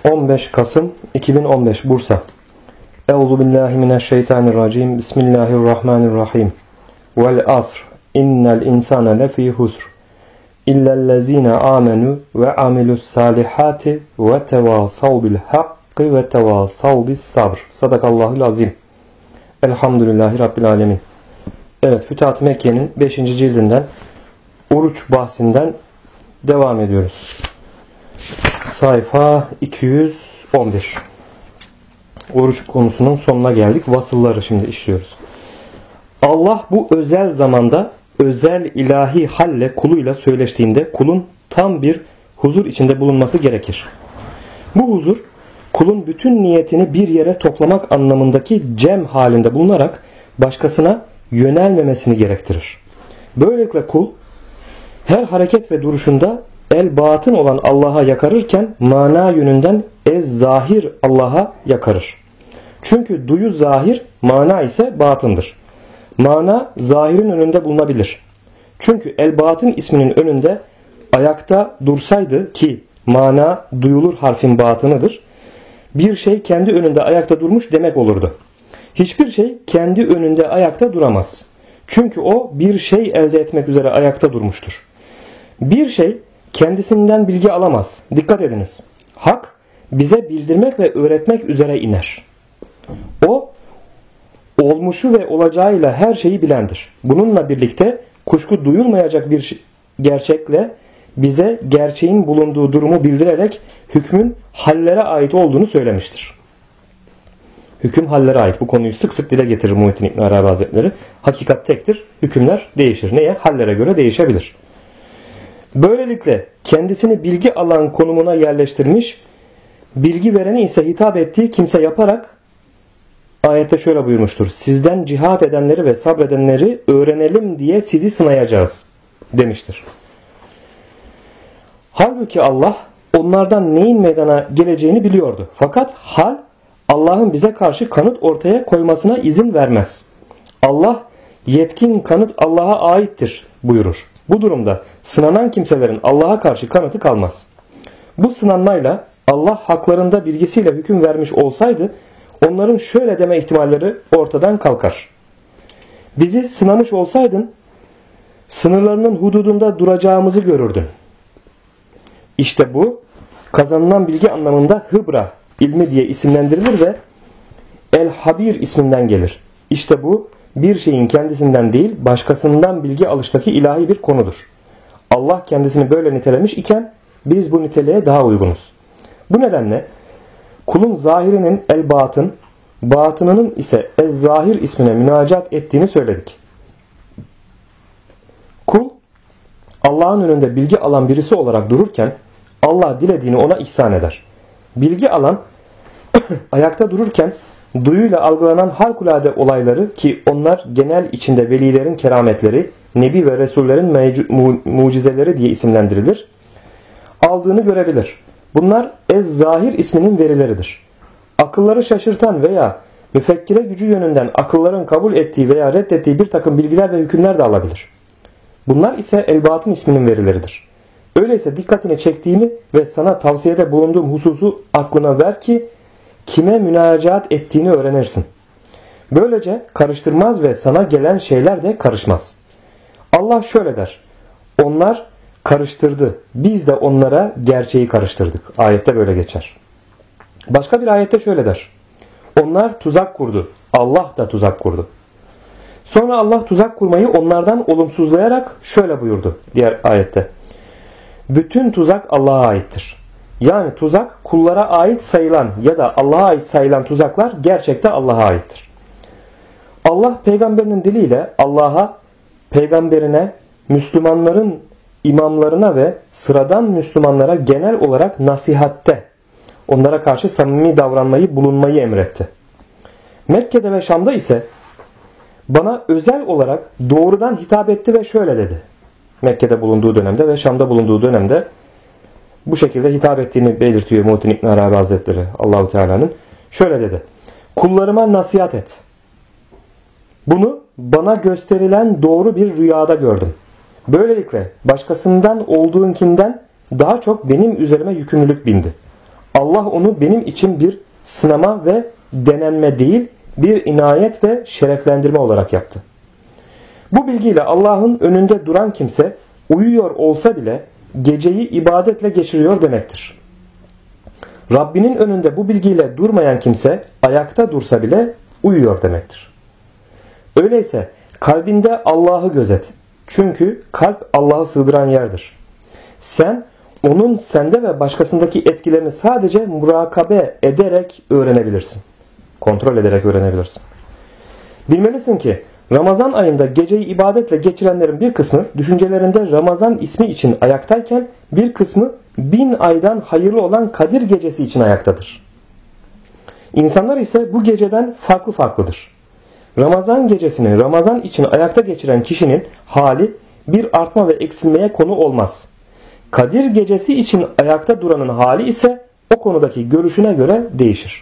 15 Kasım 2015 Bursa. Euzubillahimineşşeytanirracim. Bismillahirrahmanirrahim. Vel asr. İnnel insane lefî husr. İllellezîne âmenû ve amilussâlihâti ve tevâsav bil hakkı ve tevâsav bis sabr. Sadakallahul azim. Elhamdülillahi Rabbil alemin. Evet, Fütuhat-ı Mekke'nin 5. cildinden oruç bahsinden devam ediyoruz. Sayfa 211. Oruç konusunun sonuna geldik. Vasılları şimdi işliyoruz. Allah bu özel zamanda özel ilahi halle kuluyla söyleştiğinde kulun tam bir huzur içinde bulunması gerekir. Bu huzur kulun bütün niyetini bir yere toplamak anlamındaki cem halinde bulunarak başkasına yönelmemesini gerektirir. Böylelikle kul her hareket ve duruşunda el batın olan Allah'a yakarırken mana yönünden zahir Allah'a yakarır. Çünkü duyu zahir, mana ise batındır. Mana zahirin önünde bulunabilir. Çünkü el batın isminin önünde ayakta dursaydı ki mana duyulur harfin batınıdır, bir şey kendi önünde ayakta durmuş demek olurdu. Hiçbir şey kendi önünde ayakta duramaz. Çünkü o bir şey elde etmek üzere ayakta durmuştur. Bir şey kendisinden bilgi alamaz. Dikkat ediniz. Hak bize bildirmek ve öğretmek üzere iner. O olmuşu ve olacağıyla her şeyi bilendir. Bununla birlikte kuşku duyulmayacak bir gerçekle bize gerçeğin bulunduğu durumu bildirerek hükmün hallere ait olduğunu söylemiştir. Hüküm hallere ait. Bu konuyu sık sık dile getirir Muhittin İbn Arabi Hazretleri. Hakikat tektir. Hükümler değişir. Neye? Hallere göre değişebilir. Böylelikle kendisini bilgi alan konumuna yerleştirmiş, bilgi vereni ise hitap ettiği kimse yaparak ayette şöyle buyurmuştur. Sizden cihat edenleri ve sabredenleri öğrenelim diye sizi sınayacağız demiştir. Halbuki Allah onlardan neyin meydana geleceğini biliyordu. Fakat hal Allah'ın bize karşı kanıt ortaya koymasına izin vermez. Allah yetkin kanıt Allah'a aittir buyurur. Bu durumda sınanan kimselerin Allah'a karşı kanıtı kalmaz. Bu sınanmayla Allah haklarında bilgisiyle hüküm vermiş olsaydı onların şöyle deme ihtimalleri ortadan kalkar. Bizi sınamış olsaydın sınırlarının hududunda duracağımızı görürdün. İşte bu kazanılan bilgi anlamında hıbra ilmi diye isimlendirilir ve el-habir isminden gelir. İşte bu bir şeyin kendisinden değil başkasından bilgi alıştaki ilahi bir konudur. Allah kendisini böyle nitelemiş iken biz bu niteliğe daha uygunuz. Bu nedenle kulun zahirinin el-batın, batınının ise ez-zahir ismine münacat ettiğini söyledik. Kul Allah'ın önünde bilgi alan birisi olarak dururken Allah dilediğini ona ihsan eder. Bilgi alan ayakta dururken duyuyla algılanan harikulade olayları ki onlar genel içinde velilerin kerametleri, nebi ve resullerin mucizeleri diye isimlendirilir, aldığını görebilir. Bunlar ez-zahir isminin verileridir. Akılları şaşırtan veya müfekkire gücü yönünden akılların kabul ettiği veya reddettiği bir takım bilgiler ve hükümler de alabilir. Bunlar ise el-batın isminin verileridir. Öyleyse dikkatini çektiğimi ve sana tavsiyede bulunduğum hususu aklına ver ki kime münacat ettiğini öğrenirsin. Böylece karıştırmaz ve sana gelen şeyler de karışmaz. Allah şöyle der. Onlar karıştırdı. Biz de onlara gerçeği karıştırdık. Ayette böyle geçer. Başka bir ayette şöyle der. Onlar tuzak kurdu. Allah da tuzak kurdu. Sonra Allah tuzak kurmayı onlardan olumsuzlayarak şöyle buyurdu diğer ayette. Bütün tuzak Allah'a aittir. Yani tuzak kullara ait sayılan ya da Allah'a ait sayılan tuzaklar gerçekte Allah'a aittir. Allah peygamberinin diliyle Allah'a, peygamberine, Müslümanların imamlarına ve sıradan Müslümanlara genel olarak nasihatte, onlara karşı samimi davranmayı, bulunmayı emretti. Mekke'de ve Şam'da ise bana özel olarak doğrudan hitap etti ve şöyle dedi. Mekke'de bulunduğu dönemde ve Şam'da bulunduğu dönemde bu şekilde hitap ettiğini belirtiyor Muhittin İbn Arabi Hazretleri Allahu Teala'nın. Şöyle dedi. Kullarıma nasihat et. Bunu bana gösterilen doğru bir rüyada gördüm. Böylelikle başkasından olduğunkinden daha çok benim üzerime yükümlülük bindi. Allah onu benim için bir sınama ve denenme değil, bir inayet ve şereflendirme olarak yaptı. Bu bilgiyle Allah'ın önünde duran kimse uyuyor olsa bile geceyi ibadetle geçiriyor demektir. Rabbinin önünde bu bilgiyle durmayan kimse ayakta dursa bile uyuyor demektir. Öyleyse kalbinde Allah'ı gözet. Çünkü kalp Allah'ı sığdıran yerdir. Sen onun sende ve başkasındaki etkilerini sadece murakabe ederek öğrenebilirsin. Kontrol ederek öğrenebilirsin. Bilmelisin ki Ramazan ayında geceyi ibadetle geçirenlerin bir kısmı düşüncelerinde Ramazan ismi için ayaktayken bir kısmı 1000 aydan hayırlı olan Kadir gecesi için ayaktadır. İnsanlar ise bu geceden farklı farklıdır. Ramazan gecesini Ramazan için ayakta geçiren kişinin hali bir artma ve eksilmeye konu olmaz. Kadir gecesi için ayakta duranın hali ise o konudaki görüşüne göre değişir.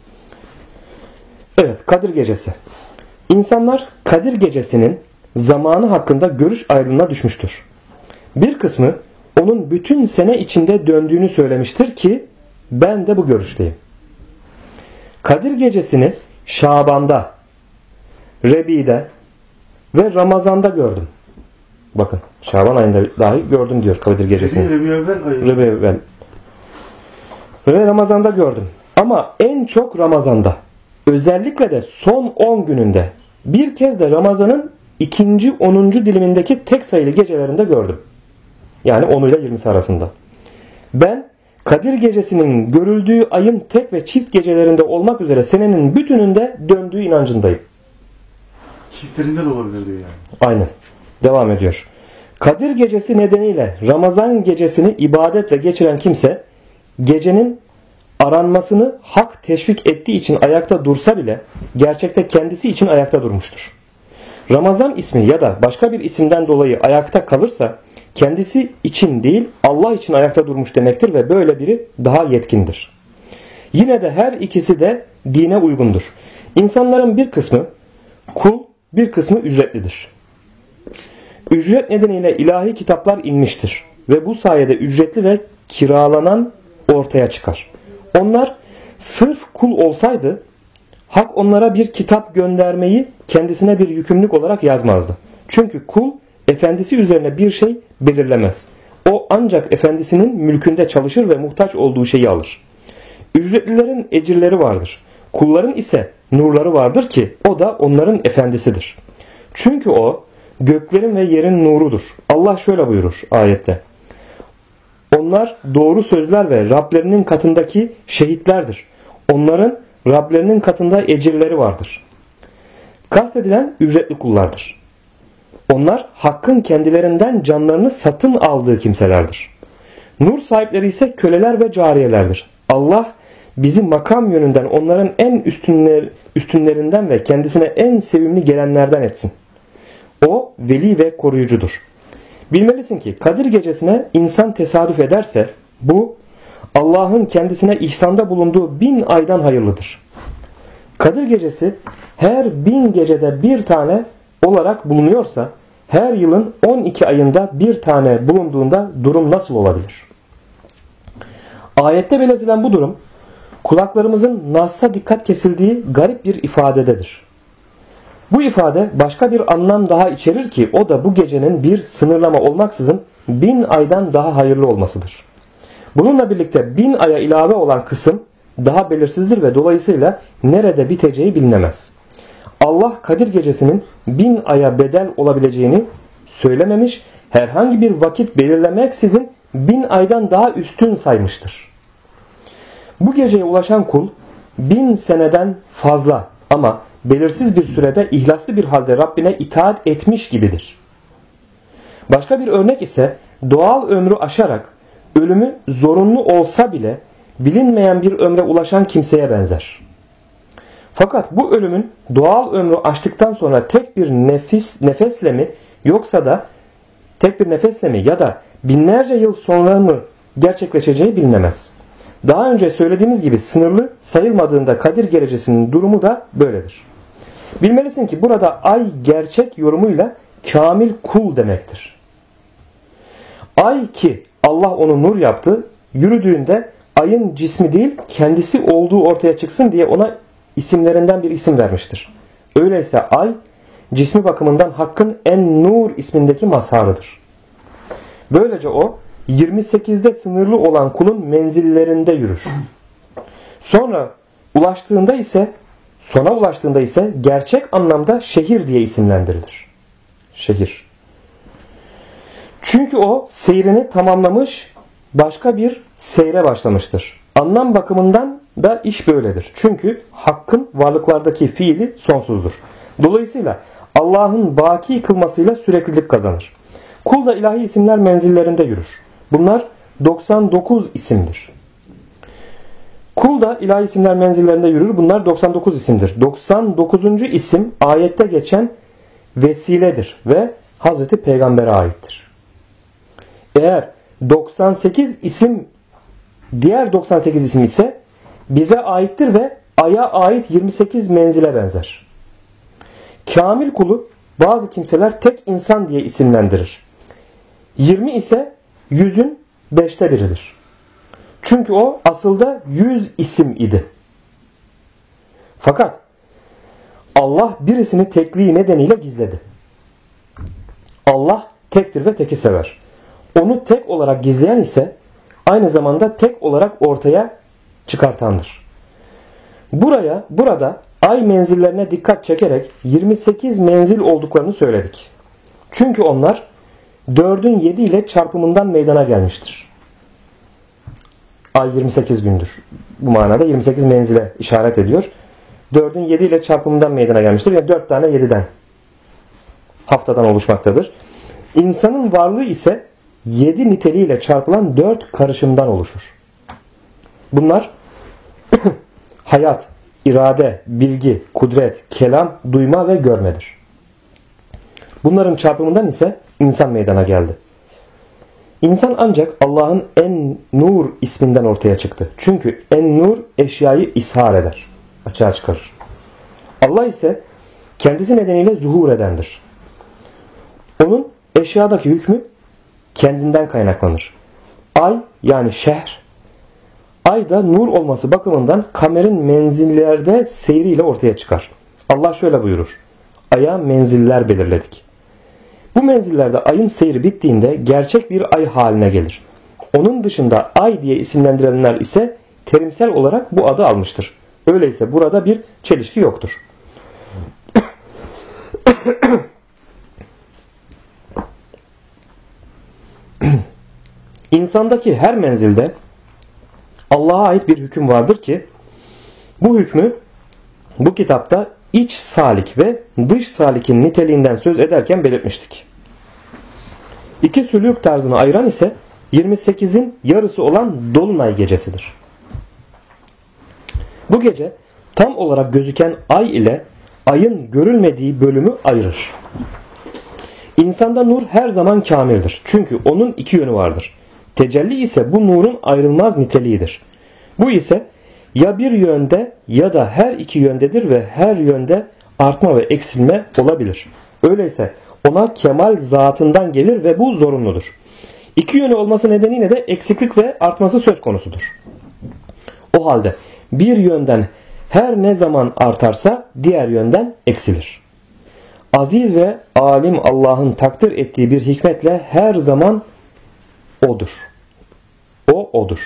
Evet, Kadir gecesi. İnsanlar Kadir gecesinin zamanı hakkında görüş ayrılığına düşmüştür. Bir kısmı onun bütün sene içinde döndüğünü söylemiştir ki ben de bu görüşteyim. Kadir gecesini Şaban'da, Rebi'de ve Ramazan'da gördüm. Bakın Şaban ayında dahi gördüm diyor Kadir gecesini. Rebi'evvel. Ve Ramazan'da gördüm. Ama en çok Ramazan'da. Özellikle de son 10 gününde. Bir kez de Ramazan'ın ikinci 10. dilimindeki tek sayılı gecelerinde gördüm. Yani 10 ile 20'si arasında. Ben Kadir gecesinin görüldüğü ayın tek ve çift gecelerinde olmak üzere senenin bütününde döndüğü inancındayım. Çiftlerinde de olabilir diyor yani. Aynen. Devam ediyor. Kadir gecesi nedeniyle Ramazan gecesini ibadetle geçiren kimse gecenin aranmasını hak teşvik ettiği için ayakta dursa bile gerçekte kendisi için ayakta durmuştur. Ramazan ismi ya da başka bir isimden dolayı ayakta kalırsa kendisi için değil Allah için ayakta durmuş demektir ve böyle biri daha yetkindir. Yine de her ikisi de dine uygundur. İnsanların bir kısmı kul, bir kısmı ücretlidir. Ücret nedeniyle ilahi kitaplar inmiştir ve bu sayede ücretli ve kiralanan ortaya çıkar. Onlar sırf kul olsaydı hak onlara bir kitap göndermeyi kendisine bir yükümlülük olarak yazmazdı. Çünkü kul efendisi üzerine bir şey belirlemez. O ancak efendisinin mülkünde çalışır ve muhtaç olduğu şeyi alır. Ücretlilerin ecirleri vardır. Kulların ise nurları vardır ki o da onların efendisidir. Çünkü o göklerin ve yerin nurudur. Allah şöyle buyurur ayette. Onlar doğru sözler ve Rablerinin katındaki şehitlerdir. Onların Rablerinin katında ecirleri vardır. Kastedilen ücretli kullardır. Onlar hakkın kendilerinden canlarını satın aldığı kimselerdir. Nur sahipleri ise köleler ve cariyelerdir. Allah bizi makam yönünden onların en üstünlerinden ve kendisine en sevimli gelenlerden etsin. O veli ve koruyucudur. Bilmelisin ki Kadir gecesine insan tesadüf ederse bu Allah'ın kendisine ihsanda bulunduğu 1000 aydan hayırlıdır. Kadir gecesi her 1000 gecede bir tane olarak bulunuyorsa her yılın 12 ayında bir tane bulunduğunda durum nasıl olabilir? Ayette belirtilen bu durum kulaklarımızın Nas'a dikkat kesildiği garip bir ifadededir. Bu ifade başka bir anlam daha içerir ki o da bu gecenin bir sınırlama olmaksızın 1000 aydan daha hayırlı olmasıdır. Bununla birlikte 1000 aya ilave olan kısım daha belirsizdir ve dolayısıyla nerede biteceği bilinemez. Allah Kadir gecesinin 1000 aya bedel olabileceğini söylememiş, herhangi bir vakit belirlemeksizin 1000 aydan daha üstün saymıştır. Bu geceye ulaşan kul 1000 seneden fazla ama belirsiz bir sürede ihlaslı bir halde Rabbine itaat etmiş gibidir. Başka bir örnek ise doğal ömrü aşarak ölümü zorunlu olsa bile bilinmeyen bir ömre ulaşan kimseye benzer. Fakat bu ölümün doğal ömrü aştıktan sonra tek bir nefesle mi yoksa da tek bir nefesle mi ya da binlerce yıl sonra mı gerçekleşeceği bilinemez. Daha önce söylediğimiz gibi sınırlı sayılmadığında Kadir gecesinin durumu da böyledir. Bilmelisin ki burada ay gerçek yorumuyla kamil kul demektir. Ay ki Allah onu nur yaptı, yürüdüğünde ayın cismi değil kendisi olduğu ortaya çıksın diye ona isimlerinden bir isim vermiştir. Öyleyse ay cismi bakımından Hakk'ın En-Nur ismindeki mazharıdır. Böylece o 28'de sınırlı olan kulun menzillerinde yürür. Sona ulaştığında ise gerçek anlamda şehir diye isimlendirilir. Şehir. Çünkü o seyrini tamamlamış, başka bir seyre başlamıştır. Anlam bakımından da iş böyledir. Çünkü Hakk'ın varlıklardaki fiili sonsuzdur. Dolayısıyla Allah'ın baki kılmasıyla süreklilik kazanır. Kul da ilahi isimler menzillerinde yürür. Bunlar 99 isimdir. Kul da ilahi isimler menzillerinde yürür. Bunlar 99 isimdir. 99. isim ayette geçen vesiledir ve Hazreti Peygamber'e aittir. Eğer 98 isim diğer 98 isim ise bize aittir ve aya ait 28 menzile benzer. Kamil kulu bazı kimseler tek insan diye isimlendirir. 20 ise 100'ün 5'te biridir. Çünkü o asılda 100 isim idi. Fakat Allah birisini tekliği nedeniyle gizledi. Allah tektir ve teki sever. Onu tek olarak gizleyen ise aynı zamanda tek olarak ortaya çıkartandır. Burada ay menzillerine dikkat çekerek 28 menzil olduklarını söyledik. Çünkü onlar 4'ün 7 ile çarpımından meydana gelmiştir. Ay 28 gündür. Bu manada 28 menzile işaret ediyor. 4'ün 7 ile çarpımından meydana gelmiştir. Yani 4 tane 7'den haftadan oluşmaktadır. İnsanın varlığı ise 7 niteliğiyle çarpılan 4 karışımdan oluşur. Bunlar hayat, irade, bilgi, kudret, kelam, duyma ve görmedir. Bunların çarpımından ise insan meydana geldi. İnsan ancak Allah'ın En-Nur isminden ortaya çıktı. Çünkü En-Nur eşyayı ishar eder, açığa çıkarır. Allah ise kendisi nedeniyle zuhur edendir. Onun eşyadaki hükmü kendinden kaynaklanır. Ay yani şehr, ay da nur olması bakımından kamerin menzillerde seyriyle ortaya çıkar. Allah şöyle buyurur: Ay'a menziller belirledik. Bu menzillerde ayın seyri bittiğinde gerçek bir ay haline gelir. Onun dışında ay diye isimlendirilenler ise terimsel olarak bu adı almıştır. Öyleyse burada bir çelişki yoktur. İnsandaki her menzilde Allah'a ait bir hüküm vardır ki bu hükmü bu kitapta iç salik ve dış salikin niteliğinden söz ederken belirtmiştik. İki sülük tarzını ayıran ise 28'in yarısı olan Dolunay gecesidir. Bu gece tam olarak gözüken ay ile ayın görülmediği bölümü ayırır. İnsanda nur her zaman kamildir. Çünkü onun iki yönü vardır. Tecelli ise bu nurun ayrılmaz niteliğidir. Bu ise ya bir yönde ya da her iki yöndedir ve her yönde artma ve eksilme olabilir. Öyleyse ona kemal zatından gelir ve bu zorunludur. İki yönü olması nedeniyle de eksiklik ve artması söz konusudur. O halde bir yönden her ne zaman artarsa diğer yönden eksilir. Aziz ve alim Allah'ın takdir ettiği bir hikmetle her zaman O'dur. O O'dur.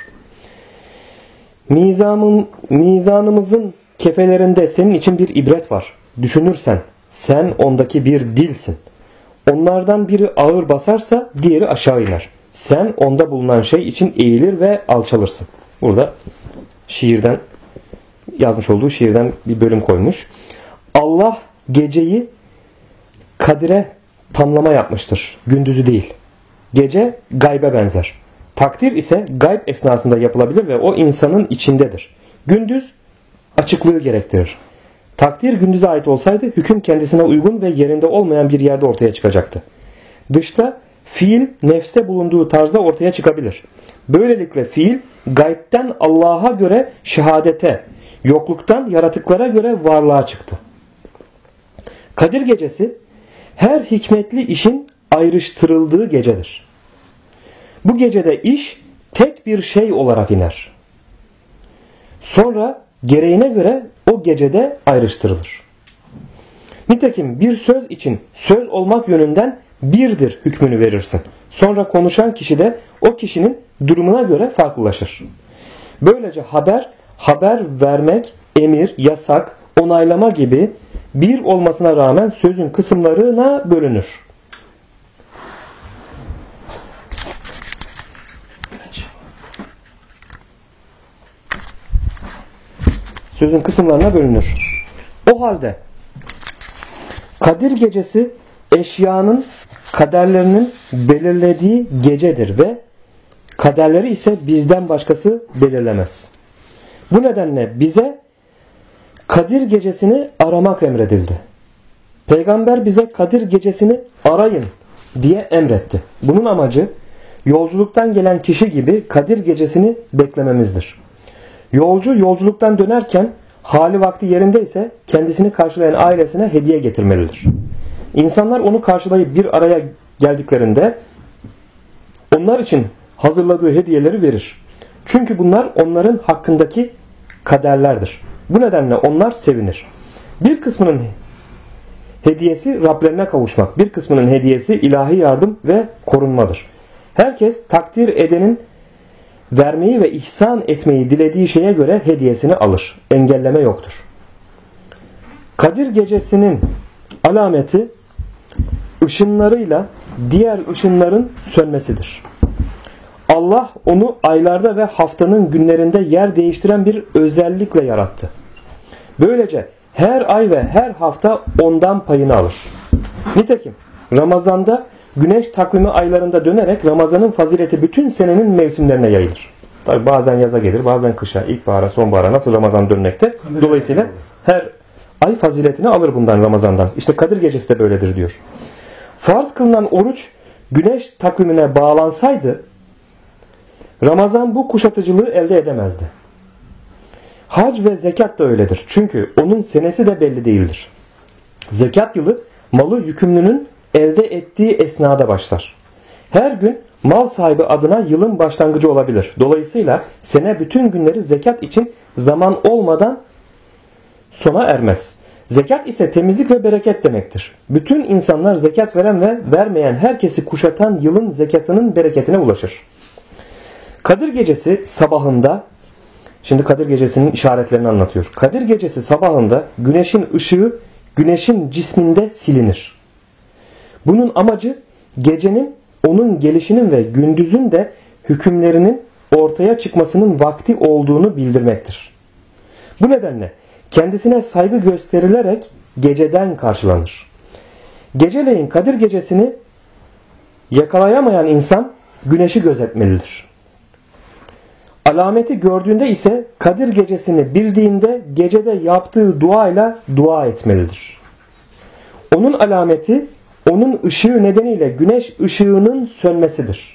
Mizanımızın kefelerinde senin için bir ibret var. Düşünürsen sen ondaki bir dilsin. Onlardan biri ağır basarsa diğeri aşağı iner. Sen onda bulunan şey için eğilir ve alçalırsın. Burada şiirden yazmış olduğu şiirden bir bölüm koymuş. Allah geceyi kadire tamlama yapmıştır. Gündüzü değil. Gece gaybe benzer. Takdir ise gayb esnasında yapılabilir ve o insanın içindedir. Gündüz açıklığı gerektirir. Takdir gündüze ait olsaydı hüküm kendisine uygun ve yerinde olmayan bir yerde ortaya çıkacaktı. Dışta fiil nefste bulunduğu tarzda ortaya çıkabilir. Böylelikle fiil gaybten Allah'a göre şehadete, yokluktan yaratıklara göre varlığa çıktı. Kadir gecesi her hikmetli işin ayrıştırıldığı gecedir. Bu gecede iş tek bir şey olarak iner. Sonra gereğine göre o gecede ayrıştırılır. Nitekim bir söz için söz olmak yönünden birdir hükmünü verirsin. Sonra konuşan kişi de o kişinin durumuna göre farklılaşır. Böylece haber vermek, emir, yasak, onaylama gibi bir olmasına rağmen sözün kısımlarına bölünür. Sözün kısımlarına bölünür. O halde Kadir gecesi eşyanın kaderlerinin belirlediği gecedir ve kaderleri ise bizden başkası belirlemez. Bu nedenle bize Kadir gecesini aramak emredildi. Peygamber bize Kadir gecesini arayın diye emretti. Bunun amacı yolculuktan gelen kişi gibi Kadir gecesini beklememizdir. Yolcu yolculuktan dönerken hali vakti yerindeyse kendisini karşılayan ailesine hediye getirmelidir. İnsanlar onu karşılayıp bir araya geldiklerinde onlar için hazırladığı hediyeleri verir. Çünkü bunlar onların hakkındaki kaderlerdir. Bu nedenle onlar sevinir. Bir kısmının hediyesi Rablerine kavuşmak, bir kısmının hediyesi ilahi yardım ve korunmadır. Herkes takdir edenin vermeyi ve ihsan etmeyi dilediği şeye göre hediyesini alır. Engelleme yoktur. Kadir gecesinin alameti ışınlarıyla diğer ışınların sönmesidir. Allah onu aylarda ve haftanın günlerinde yer değiştiren bir özellikle yarattı. Böylece her ay ve her hafta ondan payını alır. Nitekim Ramazan'da güneş takvimi aylarında dönerek Ramazan'ın fazileti bütün senenin mevsimlerine yayılır. Tabi bazen yaza gelir, bazen kışa, ilkbahara, sonbahara, nasıl Ramazan dönmekte. Dolayısıyla her ay faziletini alır bundan, Ramazan'dan. İşte Kadir gecesi de böyledir diyor. Farz kılınan oruç güneş takvimine bağlansaydı Ramazan bu kuşatıcılığı elde edemezdi. Hac ve zekat da öyledir. Çünkü onun senesi de belli değildir. Zekat yılı malı yükümlünün elde ettiği esnada başlar. Her gün mal sahibi adına yılın başlangıcı olabilir. Dolayısıyla sene bütün günleri zekat için zaman olmadan sona ermez. Zekat ise temizlik ve bereket demektir. Bütün insanlar zekat veren ve vermeyen herkesi kuşatan yılın zekatının bereketine ulaşır. Kadir gecesi sabahında, şimdi Kadir gecesinin işaretlerini anlatıyor. Kadir gecesi sabahında güneşin ışığı güneşin cisminde silinir. Bunun amacı gecenin, onun gelişinin ve gündüzün de hükümlerinin ortaya çıkmasının vakti olduğunu bildirmektir. Bu nedenle kendisine saygı gösterilerek geceden karşılanır. Geceleyin Kadir gecesini yakalayamayan insan güneşi gözetmelidir. Alameti gördüğünde ise Kadir gecesini bildiğinde gecede yaptığı duayla dua etmelidir. Onun alameti onun ışığı nedeniyle güneş ışığının sönmesidir.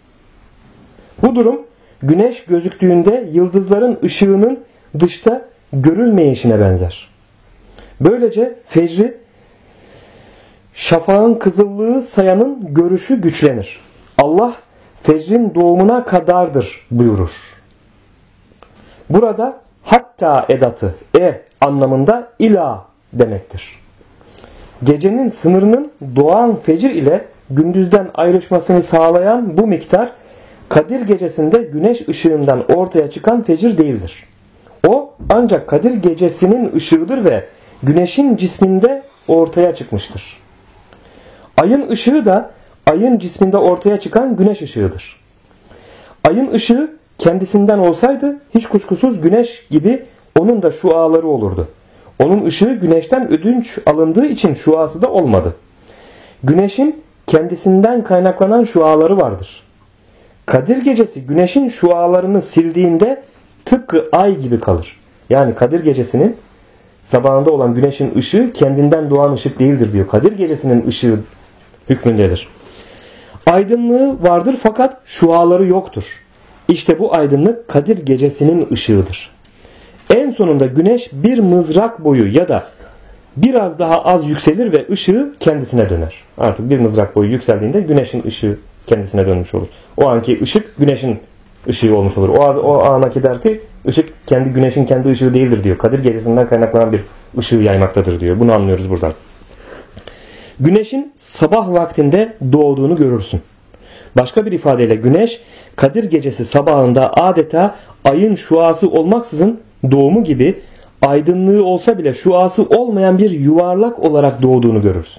Bu durum güneş gözüktüğünde yıldızların ışığının dışta görülmeyişine benzer. Böylece fecri şafağın kızıllığı sayanın görüşü güçlenir. Allah fecrin doğumuna kadardır buyurur. Burada hatta edatı anlamında ila demektir. Gecenin sınırının doğan fecir ile gündüzden ayrışmasını sağlayan bu miktar Kadir gecesinde güneş ışığından ortaya çıkan fecir değildir. O ancak Kadir gecesinin ışığıdır ve güneşin cisminde ortaya çıkmıştır. Ayın ışığı da ayın cisminde ortaya çıkan güneş ışığıdır. Ayın ışığı kendisinden olsaydı hiç kuşkusuz güneş gibi onun da şuaları olurdu. Onun ışığı güneşten ödünç alındığı için şuası da olmadı. Güneşin kendisinden kaynaklanan şuaları vardır. Kadir gecesi güneşin şualarını sildiğinde tıpkı ay gibi kalır. Yani Kadir gecesinin sabahında olan güneşin ışığı kendinden doğan ışık değildir diyor. Kadir gecesinin ışığı hükmündedir. Aydınlığı vardır fakat şuaları yoktur. İşte bu aydınlık Kadir gecesinin ışığıdır. En sonunda güneş bir mızrak boyu ya da biraz daha az yükselir ve ışığı kendisine döner. Artık bir mızrak boyu yükseldiğinde güneşin ışığı kendisine dönmüş olur. O anki ışık güneşin ışığı olmuş olur. O ana kadar ki ışık güneşin kendi ışığı değildir diyor. Kadir gecesinden kaynaklanan bir ışığı yaymaktadır diyor. Bunu anlıyoruz buradan. Güneşin sabah vaktinde doğduğunu görürsün. Başka bir ifadeyle güneş Kadir gecesi sabahında adeta ayın şuası olmaksızın doğumu gibi aydınlığı olsa bile şuası olmayan bir yuvarlak olarak doğduğunu görürsün.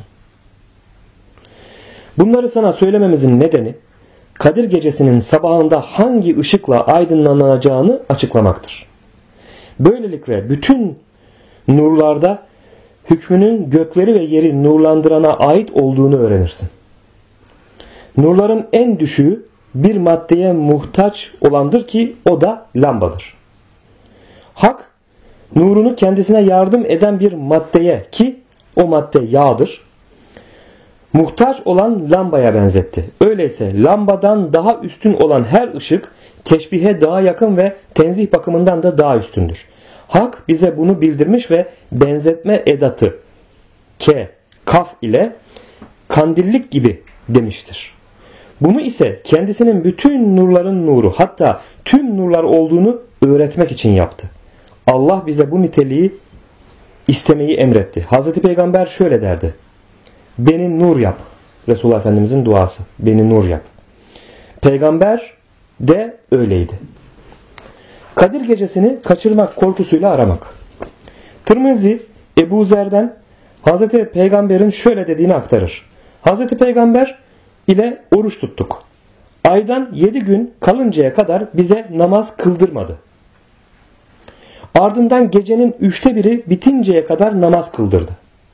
Bunları sana söylememizin nedeni Kadir gecesinin sabahında hangi ışıkla aydınlanacağını açıklamaktır. Böylelikle bütün nurlarda hükmünün gökleri ve yeri nurlandırana ait olduğunu öğrenirsin. Nurların en düşüğü bir maddeye muhtaç olandır ki o da lambadır. Hak nurunu kendisine yardım eden bir maddeye ki o madde yağdır, muhtaç olan lambaya benzetti. Öyleyse lambadan daha üstün olan her ışık teşbihe daha yakın ve tenzih bakımından da daha üstündür. Hak bize bunu bildirmiş ve benzetme edatı kaf ile kandillik gibi demiştir. Bunu ise kendisinin bütün nurların nuru, hatta tüm nurlar olduğunu öğretmek için yaptı. Allah bize bu niteliği istemeyi emretti. Hazreti Peygamber şöyle derdi: beni nur yap. Resulullah Efendimizin duası. Beni nur yap. Peygamber de öyleydi. Kadir gecesini kaçırmak korkusuyla aramak. Tirmizi Ebu Zer'den Hazreti Peygamber'in şöyle dediğini aktarır. Hazreti Peygamber ile oruç tuttuk. Aydan 7 gün kalıncaya kadar bize namaz kıldırmadı. Ardından gecenin 1/3 bitinceye kadar namaz kıldırdı.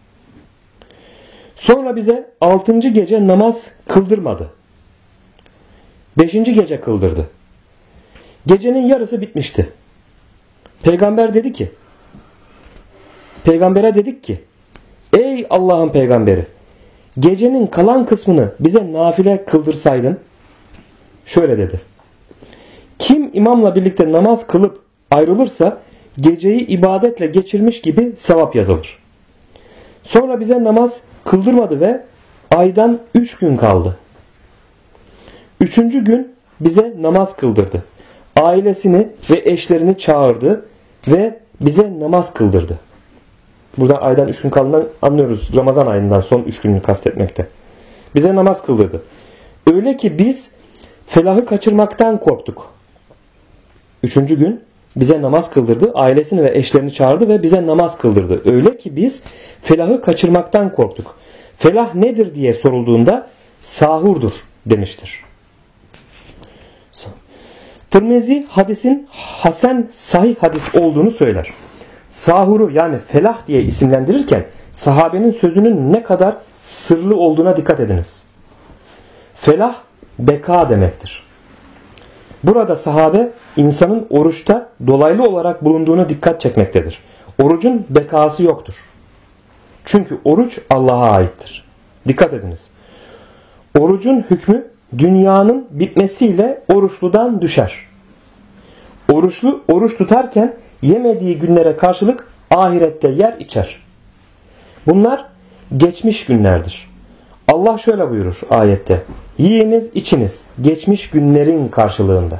Sonra bize 6. gece namaz kıldırmadı. 5. gece kıldırdı. Gecenin yarısı bitmişti. Peygambere dedik ki, ey Allah'ın peygamberi, gecenin kalan kısmını bize nafile kıldırsaydın. Şöyle dedi: kim imamla birlikte namaz kılıp ayrılırsa geceyi ibadetle geçirmiş gibi sevap yazılır. Sonra bize namaz kıldırmadı ve aydan 3 gün kaldı. 3. gün bize namaz kıldırdı. Ailesini ve eşlerini çağırdı ve bize namaz kıldırdı. Burada aydan 3 gün kaldığından anlıyoruz. Ramazan ayından son 3 gününü kastetmekte. Bize namaz kıldırdı. Öyle ki biz felahı kaçırmaktan korktuk. 3. gün bize namaz kıldırdı. Ailesini ve eşlerini çağırdı ve bize namaz kıldırdı. Öyle ki biz felahı kaçırmaktan korktuk. Felah nedir diye sorulduğunda sahurdur demiştir. Tirmizi hadisin hasen sahih hadis olduğunu söyler. Sahuru yani felah diye isimlendirirken sahabenin sözünün ne kadar sırlı olduğuna dikkat ediniz. Felah beka demektir. Burada sahabe insanın oruçta dolaylı olarak bulunduğuna dikkat çekmektedir. Orucun bekası yoktur. Çünkü oruç Allah'a aittir. Dikkat ediniz. Orucun hükmü dünyanın bitmesiyle oruçludan düşer. Oruçlu oruç tutarken yemediği günlere karşılık ahirette yer içer. Bunlar geçmiş günlerdir. Allah şöyle buyurur ayette: yiyiniz içiniz geçmiş günlerin karşılığında.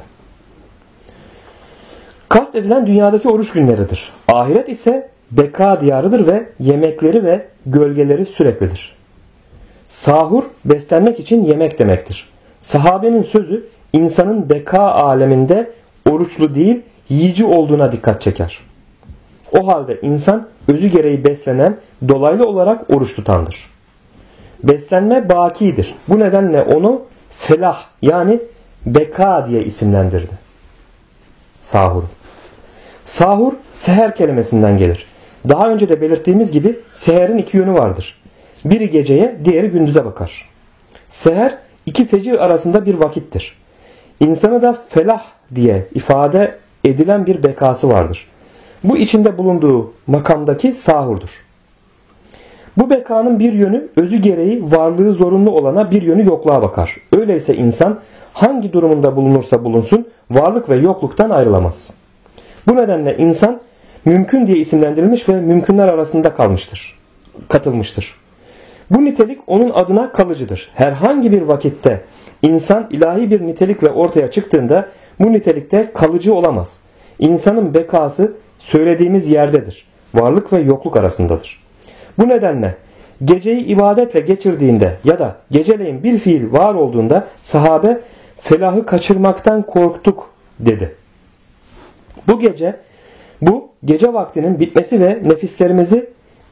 Kast edilen dünyadaki oruç günleridir. Ahiret ise beka diyarıdır ve yemekleri ve gölgeleri süreklidir. Sahur beslenmek için yemek demektir. Sahabenin sözü insanın beka aleminde oruçlu değil yiyici olduğuna dikkat çeker. O halde insan özü gereği beslenen, dolaylı olarak oruç tutandır. Beslenme bakidir. Bu nedenle onu felah yani beka diye isimlendirdi. Sahur. Sahur seher kelimesinden gelir. Daha önce de belirttiğimiz gibi seherin 2 yönü vardır. Biri geceye, diğeri gündüze bakar. Seher 2 fecir arasında bir vakittir. İnsanı da felah diye ifade edilen bir bekası vardır. Bu içinde bulunduğu makamdaki sahurdur. Bu bekanın bir yönü özü gereği varlığı zorunlu olana, bir yönü yokluğa bakar. Öyleyse insan hangi durumunda bulunursa bulunsun varlık ve yokluktan ayrılamaz. Bu nedenle insan mümkün diye isimlendirilmiş ve mümkünler arasında katılmıştır. Bu nitelik onun adına kalıcıdır. Herhangi bir vakitte insan ilahi bir nitelikle ortaya çıktığında bu nitelikte kalıcı olamaz. İnsanın bekası söylediğimiz yerdedir. Varlık ve yokluk arasındadır. Bu nedenle geceyi ibadetle geçirdiğinde ya da geceleyin bir fiil var olduğunda sahabe felahı kaçırmaktan korktuk dedi. Bu gece vaktinin bitmesi ve nefislerimizi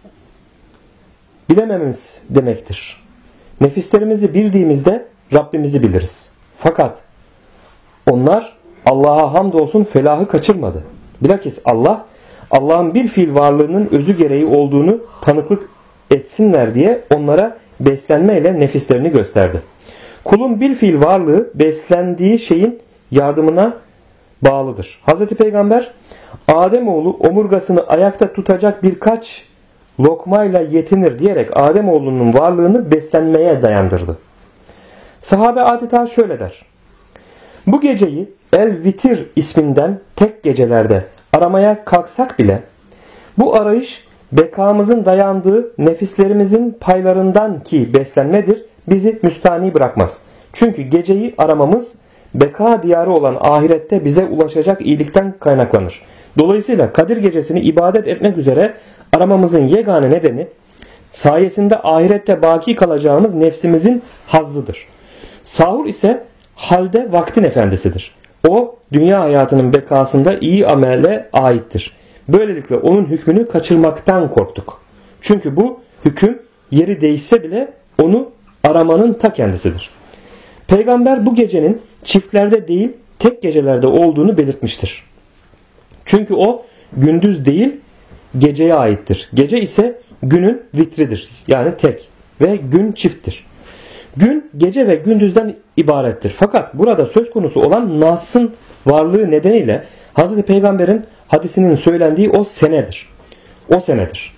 bilemememiz demektir. Nefislerimizi bildiğimizde Rabbimizi biliriz. Fakat onlar Allah'a hamdolsun felahı kaçırmadı. Bilakis Allah'ın bir fiil varlığının özü gereği olduğunu tanıklık etsinler diye onlara beslenmeyle nefislerini gösterdi. Kulun bir fiil varlığı beslendiği şeyin yardımına bağlıdır. Hz. Peygamber Ademoğlu omurgasını ayakta tutacak birkaç lokmayla yetinir diyerek Ademoğlunun varlığını beslenmeye dayandırdı. Sahabe adeta şöyle der. Bu geceyi El-Vitir isminden tek gecelerde aramaya kalksak bile bu arayış bekamızın dayandığı nefislerimizin paylarından ki beslenmedir bizi müstani bırakmaz. Çünkü geceyi aramamız beka diyarı olan ahirette bize ulaşacak iyilikten kaynaklanır. Dolayısıyla Kadir gecesini ibadet etmek üzere aramamızın yegane nedeni sayesinde ahirette baki kalacağımız nefsimizin hazzıdır. Sahur ise halde vaktin efendisidir. O dünya hayatının bekasında iyi amele aittir. Böylelikle onun hükmünü kaçırmaktan korktuk. Çünkü bu hüküm yeri değişse bile onu aramanın ta kendisidir. Peygamber bu gecenin çiftlerde değil tek gecelerde olduğunu belirtmiştir. Çünkü o gündüz değil geceye aittir. Gece ise günün vitridir. Yani tek ve gün çifttir. Gün gece ve gündüzden ibarettir. Fakat burada söz konusu olan Nas'ın varlığı nedeniyle Hazreti Peygamber'in hadisinin söylendiği o senedir.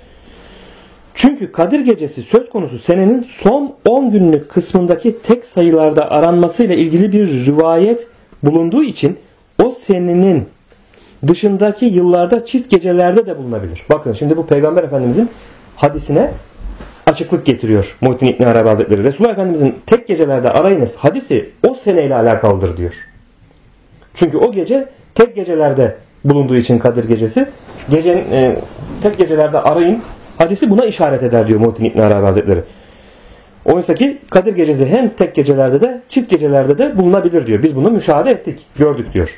Çünkü Kadir gecesi söz konusu senenin son 10 günlük kısmındaki tek sayılarda aranmasıyla ilgili bir rivayet bulunduğu için o senenin dışındaki yıllarda çift gecelerde de bulunabilir. Bakın şimdi bu Peygamber Efendimizin hadisine açıklık getiriyor Muhittin İbn Arabi Hazretleri. Resulullah Efendimizin tek gecelerde arayınız hadisi o seneyle alakalıdır diyor. Çünkü o gece tek gecelerde bulunduğu için Kadir gecesi tek gecelerde arayın hadisi buna işaret eder diyor Muhittin İbn Arabi Hazretleri. Oysa ki Kadir gecesi hem tek gecelerde de çift gecelerde de bulunabilir diyor. Biz bunu müşahede ettik, gördük diyor.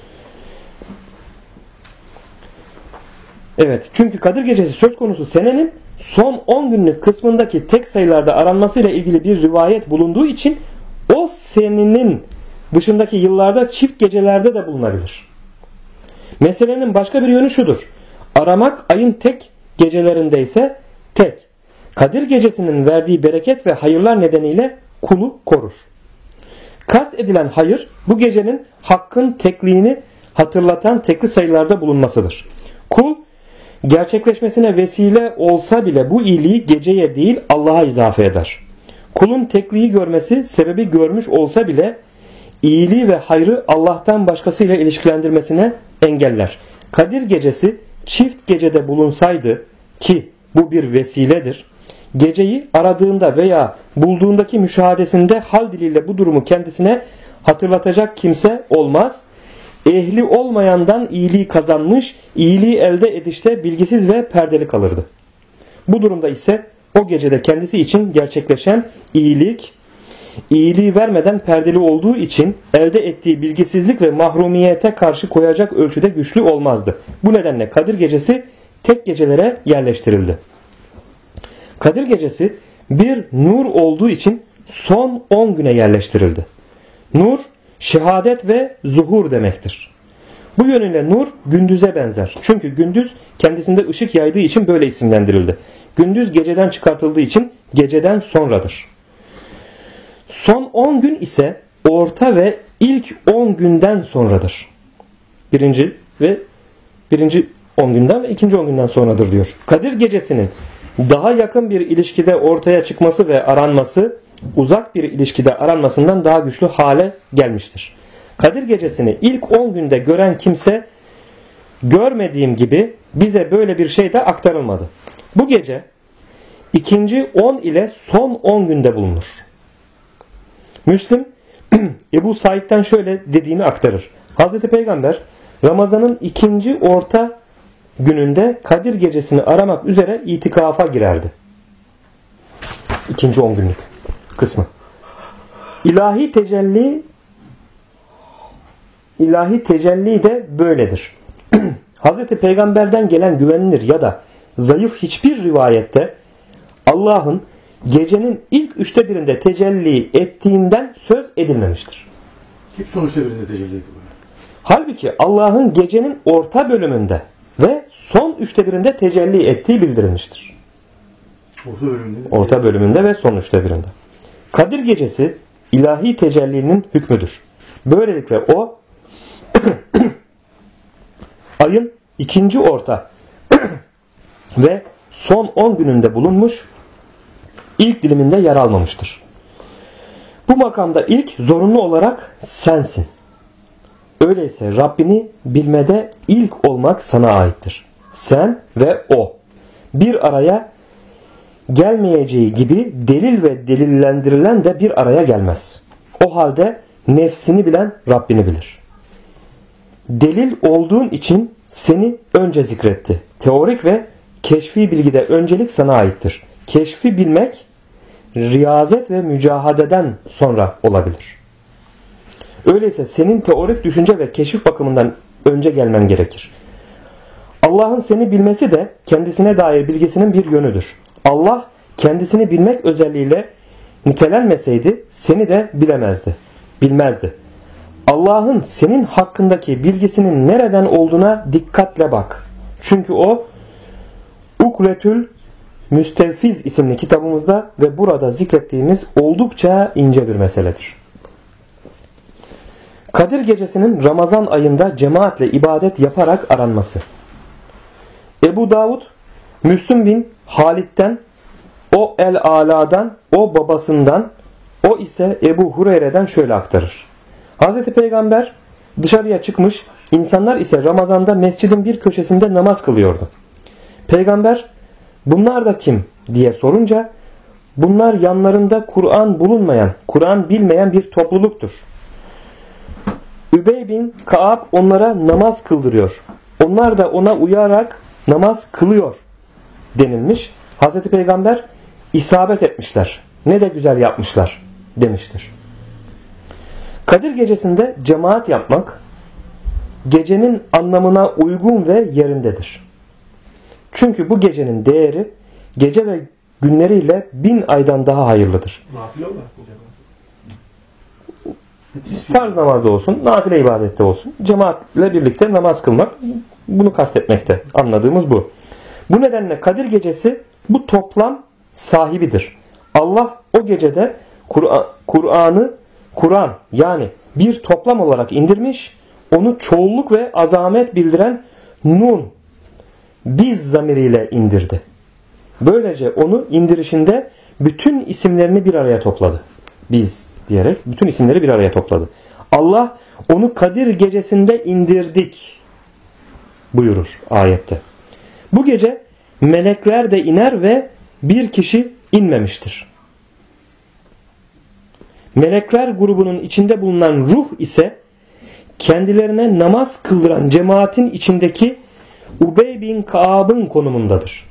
Evet, çünkü Kadir gecesi söz konusu senenin son 10 günlük kısmındaki tek sayılarda aranmasıyla ilgili bir rivayet bulunduğu için o senenin dışındaki yıllarda çift gecelerde de bulunabilir. Meselenin başka bir yönü şudur. Aramak ayın tek gecelerinde ise tek. Kadir gecesinin verdiği bereket ve hayırlar nedeniyle kulu korur. Kast edilen hayır bu gecenin hakkın tekliğini hatırlatan tekli sayılarda bulunmasıdır. Kul gerçekleşmesine vesile olsa bile bu iyiliği geceye değil Allah'a izafe eder. Kulun tekliği görmesi sebebi görmüş olsa bile iyiliği ve hayrı Allah'tan başkasıyla ilişkilendirmesine engeller. Kadir gecesi çift gecede bulunsaydı ki bu bir vesiledir. Geceyi aradığında veya bulduğundaki müşahadesinde hal diliyle bu durumu kendisine hatırlatacak kimse olmaz. Ehli olmayandan iyiliği kazanmış, iyiliği elde edişte bilgisiz ve perdeli kalırdı. Bu durumda ise o gecede kendisi için gerçekleşen iyiliği vermeden perdeli olduğu için elde ettiği bilgisizlik ve mahrumiyete karşı koyacak ölçüde güçlü olmazdı. Bu nedenle Kadir gecesi tek gecelere yerleştirildi. Kadir gecesi bir nur olduğu için son 10 güne yerleştirildi. Nur, şehadet ve zuhur demektir. Bu yönüyle nur gündüze benzer. Çünkü gündüz kendisinde ışık yaydığı için böyle isimlendirildi. Gündüz geceden çıkartıldığı için geceden sonradır. Son 10 gün ise orta ve ilk 10 günden sonradır. Birinci 10 günden ve ikinci 10 günden sonradır diyor. Kadir gecesinin daha yakın bir ilişkide ortaya çıkması ve aranması uzak bir ilişkide aranmasından daha güçlü hale gelmiştir. Kadir gecesini ilk 10 günde gören kimse görmediğim gibi bize böyle bir şey de aktarılmadı. Bu gece ikinci 10 ile son 10 günde bulunur. Müslim Ebu Said'den şöyle dediğini aktarır. Hazreti Peygamber Ramazan'ın ikinci orta gününde Kadir gecesini aramak üzere itikafa girerdi. İkinci 10 günlük kısmı. İlahi tecelli de böyledir. Hz. Peygamber'den gelen güvenilir ya da zayıf hiçbir rivayette Allah'ın gecenin ilk 1/3'ünde tecelli ettiğinden söz edilmemiştir. Hep son 1/3'ünde tecelli ediyor. Halbuki Allah'ın gecenin orta bölümünde ve son 1/3'ünde tecelli ettiği bildirilmiştir. Orta bölümünde ve son 1/3'ünde. Kadir gecesi ilahi tecellinin hükmüdür. Böylelikle o ayın ikinci orta ve son 10 gününde bulunmuş, ilk diliminde yer almamıştır. Bu makamda ilk zorunlu olarak sensin. Öyleyse Rabbini bilmede ilk olmak sana aittir. Sen ve o. Bir araya gelmeyeceği gibi delil ve delillendirilen de bir araya gelmez. O halde nefsini bilen Rabbini bilir. Delil olduğun için seni önce zikretti. Teorik ve keşfi bilgide öncelik sana aittir. Keşfi bilmek riyazet ve mücahadeden sonra olabilir. Öyleyse senin teorik düşünce ve keşif bakımından önce gelmen gerekir. Allah'ın seni bilmesi de kendisine dair bilgisinin bir yönüdür. Allah kendisini bilmek özelliğiyle nitelenmeseydi seni de bilmezdi. Allah'ın senin hakkındaki bilgisinin nereden olduğuna dikkatle bak. Çünkü o Ukletül Müstevfiz isimli kitabımızda ve burada zikrettiğimiz oldukça ince bir meseledir. Kadir gecesinin Ramazan ayında cemaatle ibadet yaparak aranması. Ebu Davud, Müslüm bin Halid'den, o El-Ala'dan, o babasından, o ise Ebu Hureyre'den şöyle aktarır. Hz. Peygamber dışarıya çıkmış, insanlar ise Ramazan'da mescidin bir köşesinde namaz kılıyordu. Peygamber, bunlar da kim diye sorunca, bunlar yanlarında Kur'an bulunmayan, Kur'an bilmeyen bir topluluktur. Übey bin Kaab onlara namaz kıldırıyor. Onlar da ona uyarak namaz kılıyor denilmiş. Hz. Peygamber isabet etmişler. Ne de güzel yapmışlar demiştir. Kadir gecesinde cemaat yapmak gecenin anlamına uygun ve yerindedir. Çünkü bu gecenin değeri gece ve günleriyle 1000 aydan daha hayırlıdır. Nafile olarak mı? Farz namazda olsun, nafile ibadette olsun, cemaatle birlikte namaz kılmak, bunu kastetmekte. Anladığımız bu. Bu nedenle Kadir gecesi bu toplam sahibidir. Allah o gecede Kur'an yani bir toplam olarak indirmiş, onu çoğulluk ve azamet bildiren Nun, biz zamiriyle indirdi. Böylece onu indirişinde bütün isimlerini bir araya topladı. Biz diyerek bütün isimleri bir araya topladı. Allah onu Kadir gecesinde indirdik buyurur ayette. Bu gece melekler de iner ve bir kişi inmemiştir. Melekler grubunun içinde bulunan ruh ise kendilerine namaz kıldıran cemaatin içindeki Ubey bin Kaab'ın konumundadır.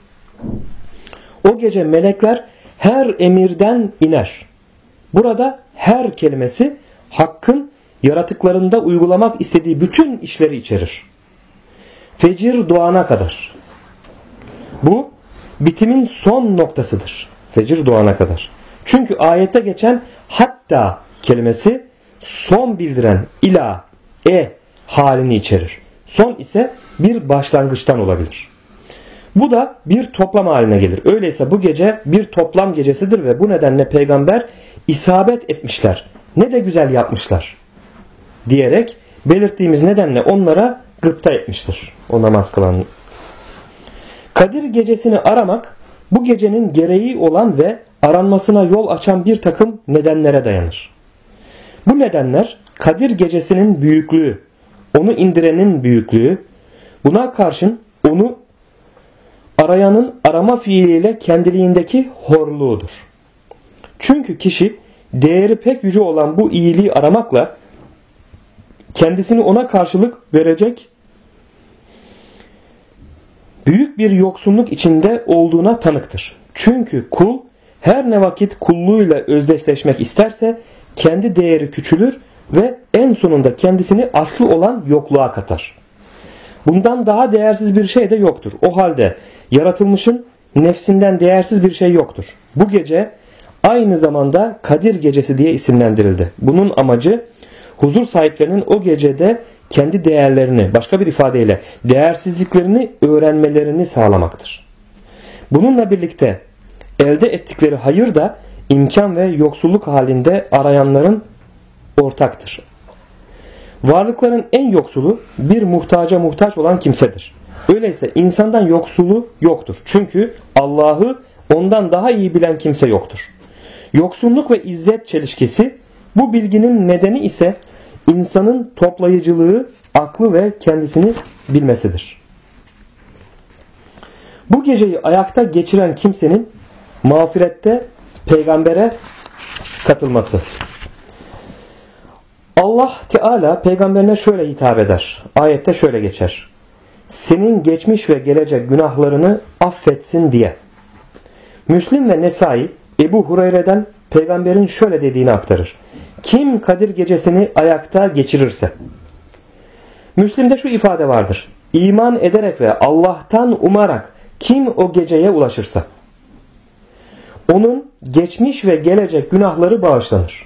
O gece melekler her emirden iner. Burada her kelimesi Hakk'ın yaratıklarında uygulamak istediği bütün işleri içerir. Fecir doğana kadar. Bu bitimin son noktasıdır. Fecir doğana kadar. Çünkü ayette geçen hatta kelimesi son bildiren ila, halini içerir. Son ise bir başlangıçtan olabilir. Bu da bir toplam haline gelir. Öyleyse bu gece bir toplam gecesidir ve bu nedenle peygamber isabet etmişler. Ne de güzel yapmışlar diyerek belirttiğimiz nedenle onlara gıpta etmiştir. O namaz kılan. Kadir gecesini aramak bu gecenin gereği olan ve aranmasına yol açan bir takım nedenlere dayanır. Bu nedenler Kadir gecesinin büyüklüğü, onu indirenin büyüklüğü, buna karşın onu arayanın arama fiiliyle kendiliğindeki horluğudur. Çünkü kişi değeri pek yüce olan bu iyiliği aramakla kendisini ona karşılık verecek büyük bir yoksunluk içinde olduğuna tanıktır. Çünkü kul her ne vakit kulluğuyla özdeşleşmek isterse kendi değeri küçülür ve en sonunda kendisini aslı olan yokluğa katar. Bundan daha değersiz bir şey de yoktur. O halde yaratılmışın nefsinden değersiz bir şey yoktur. Bu gece aynı zamanda Kadir Gecesi diye isimlendirildi. Bunun amacı huzur sahiplerinin o gecede kendi değerlerini, başka bir ifadeyle değersizliklerini öğrenmelerini sağlamaktır. Bununla birlikte elde ettikleri hayır da imkan ve yoksulluk halinde arayanların ortaktır. Varlıkların en yoksulu bir muhtaca muhtaç olan kimsedir. Öyleyse insandan yoksulu yoktur. Çünkü Allah'ı ondan daha iyi bilen kimse yoktur. Yoksulluk ve izzet çelişkisi, bu bilginin nedeni ise insanın toplayıcılığı, aklı ve kendisini bilmesidir. Bu geceyi ayakta geçiren kimsenin mağfirette peygambere katılması. Allah Teala peygamberine şöyle hitap eder. Ayette şöyle geçer: senin geçmiş ve gelecek günahlarını affetsin diye. Müslim ve Nesai Ebu Hureyre'den peygamberin şöyle dediğini aktarır: kim Kadir gecesini ayakta geçirirse. Müslim'de şu ifade vardır: İman ederek ve Allah'tan umarak kim o geceye ulaşırsa onun geçmiş ve gelecek günahları bağışlanır.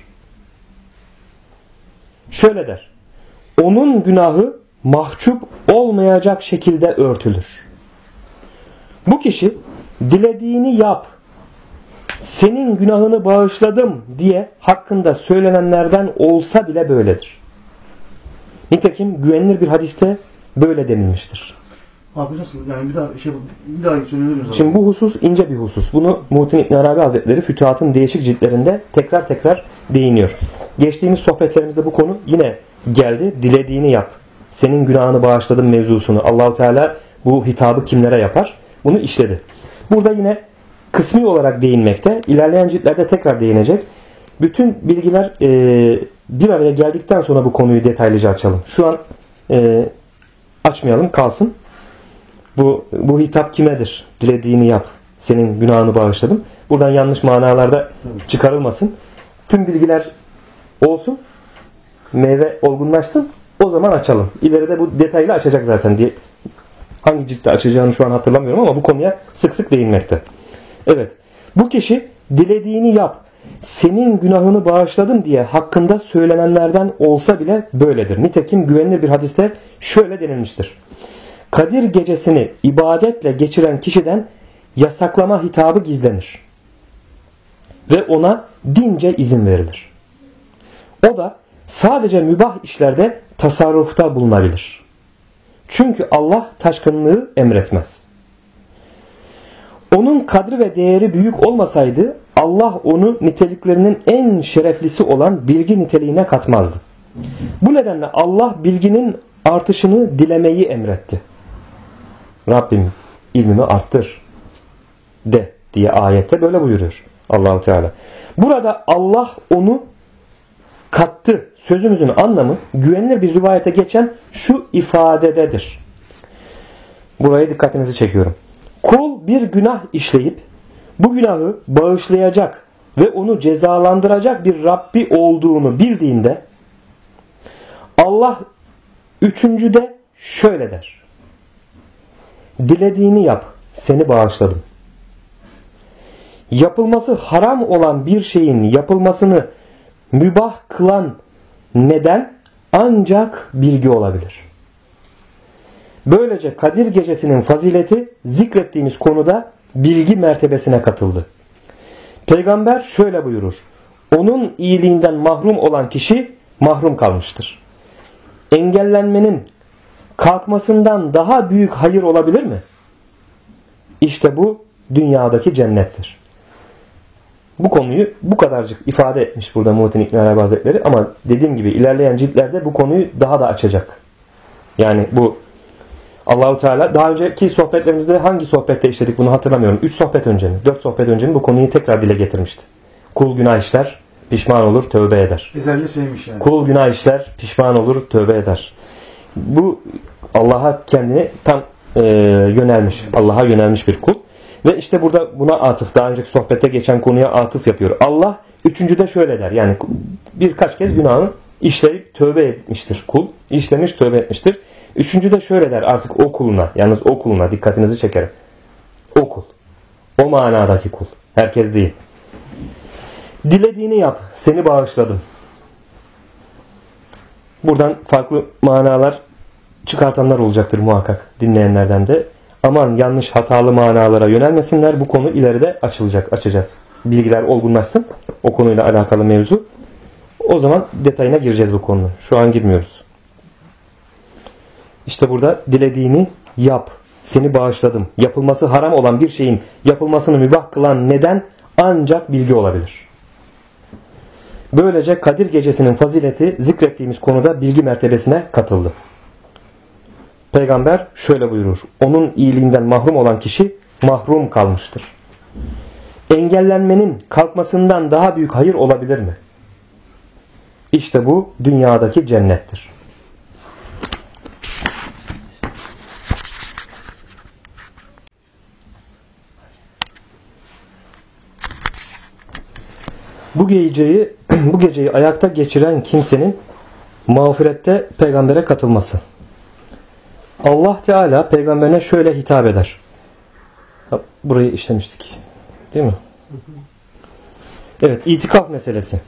Şöyle der: onun günahı mahcup olmayacak şekilde örtülür. Bu kişi dilediğini yap, senin günahını bağışladım diye hakkında söylenenlerden olsa bile böyledir. Nitekim güvenilir bir hadiste böyle denilmiştir. Abi nasıl? Yani bir daha söyleyebilir miyiz? Şimdi bu husus ince bir husus. Bunu Muhittin İbn Arabi Hazretleri Fütuhat'ın değişik ciltlerinde tekrar değiniyor. Geçtiğimiz sohbetlerimizde bu konu yine geldi. Dilediğini yap, senin günahını bağışladım mevzusunu Allahu Teala bu hitabı kimlere yapar? Bunu işledi. Burada yine kısmi olarak değinmekte. İlerleyen ciltlerde tekrar değinecek. Bütün bilgiler bir araya geldikten sonra bu konuyu detaylıca açalım. Şu an açmayalım, kalsın. Bu hitap kimedir? Dilediğini yap, senin günahını bağışladım. Buradan yanlış manalarda çıkarılmasın. Tüm bilgiler olsun, meyve olgunlaşsın, o zaman açalım. İleride bu detaylı açacak zaten diye. Hangi ciltte açacağını şu an hatırlamıyorum ama bu konuya sık sık değinmekte. Evet, bu kişi dilediğini yap, senin günahını bağışladım diye hakkında söylenenlerden olsa bile böyledir. Nitekim güvenilir bir hadiste şöyle denilmiştir: Kadir gecesini ibadetle geçiren kişiden yasaklama hitabı gizlenir ve ona dince izin verilir. O da sadece mübah işlerde tasarrufta bulunabilir. Çünkü Allah taşkınlığı emretmez. Onun kadri ve değeri büyük olmasaydı Allah onu niteliklerinin en şereflisi olan bilgi niteliğine katmazdı. Bu nedenle Allah bilginin artışını dilemeyi emretti. Rabbim ilmimi arttır de diye ayette böyle buyuruyor Allahu Teala. Burada Allah onu kattı sözümüzün anlamı güvenilir bir rivayete geçen şu ifadededir. Buraya dikkatinizi çekiyorum. Kul bir günah işleyip bu günahı bağışlayacak ve onu cezalandıracak bir Rabbi olduğunu bildiğinde Allah üçüncüde şöyle der: dilediğini yap, seni bağışladım. Yapılması haram olan bir şeyin yapılmasını mübah kılan neden ancak bilgi olabilir. Böylece Kadir gecesinin fazileti zikrettiğimiz konuda bilgi mertebesine katıldı. Peygamber şöyle buyurur: onun iyiliğinden mahrum olan kişi mahrum kalmıştır. Engellenmenin kalkmasından daha büyük hayır olabilir mi? İşte bu dünyadaki cennettir. Bu konuyu bu kadarcık ifade etmiş burada Muhittin İbn Arabi Hazretleri, ama dediğim gibi ilerleyen ciltlerde bu konuyu daha da açacak. Yani bu Allahu Teala daha önceki sohbetlerimizde hangi sohbette işledik bunu hatırlamıyorum. 3 sohbet önce mi? 4 sohbet önce mi bu konuyu tekrar dile getirmişti. Kul günah işler, pişman olur, tövbe eder. Ezelde sevmiş yani. Kul günah işler, pişman olur, tövbe eder. Bu Allah'a kendini tam yönelmiş, Allah'a yönelmiş bir kul. Ve işte burada buna atıf, daha önceki sohbette geçen konuya atıf yapıyor. Allah üçüncüde şöyle der, yani birkaç kez günahını işleyip tövbe etmiştir kul. İşlemiş, tövbe etmiştir. Üçüncüde şöyle der artık o kuluna, yalnız o kuluna dikkatinizi çekerim. O kul. O manadaki kul. Herkes değil. Dilediğini yap, seni bağışladım. Buradan farklı manalar çıkartanlar olacaktır muhakkak dinleyenlerden de. Aman yanlış, hatalı manalara yönelmesinler. Bu konu ileride açacağız. Bilgiler olgunlaşsın. O konuyla alakalı mevzu. O zaman detayına gireceğiz bu konunun. Şu an girmiyoruz. İşte burada dilediğini yap, seni bağışladım. Yapılması haram olan bir şeyin yapılmasını mübah kılan neden ancak bilgi olabilir. Böylece Kadir Gecesi'nin fazileti zikrettiğimiz konuda bilgi mertebesine katıldı. Peygamber şöyle buyurur. Onun iyiliğinden mahrum olan kişi mahrum kalmıştır. Engellenmenin kalkmasından daha büyük hayır olabilir mi? İşte bu dünyadaki cennettir. Bu geceyi ayakta geçiren kimsenin mağfirette peygambere katılması. Allah Teala peygamberine şöyle hitap eder. Burayı işlemiştik. Değil mi? Evet, itikaf meselesi.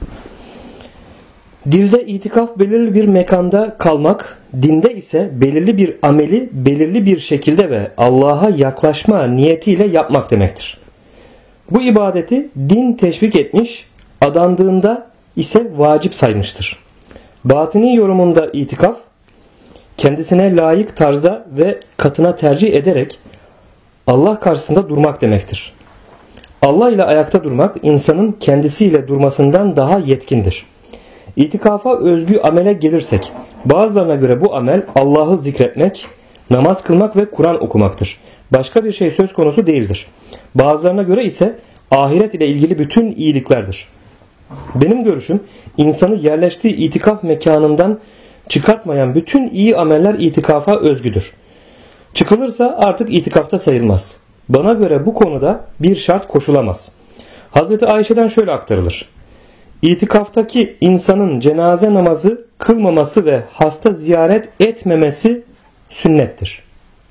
Dilde itikaf belirli bir mekanda kalmak, dinde ise belirli bir ameli belirli bir şekilde ve Allah'a yaklaşma niyetiyle yapmak demektir. Bu ibadeti din teşvik etmiş, adandığında ise vacip saymıştır. Batini yorumunda itikaf, kendisine layık tarzda ve katına tercih ederek Allah karşısında durmak demektir. Allah ile ayakta durmak insanın kendisiyle durmasından daha yetkindir. İtikafa özgü amele gelirsek, bazılarına göre bu amel Allah'ı zikretmek, namaz kılmak ve Kur'an okumaktır. Başka bir şey söz konusu değildir. Bazılarına göre ise ahiret ile ilgili bütün iyiliklerdir. Benim görüşüm, insanı yerleştiği itikaf mekanından çıkartmayan bütün iyi ameller itikafa özgüdür. Çıkılırsa artık itikafta sayılmaz. Bana göre bu konuda bir şart koşulamaz. Hazreti Ayşe'den şöyle aktarılır. İtikaftaki insanın cenaze namazı kılmaması ve hasta ziyaret etmemesi sünnettir.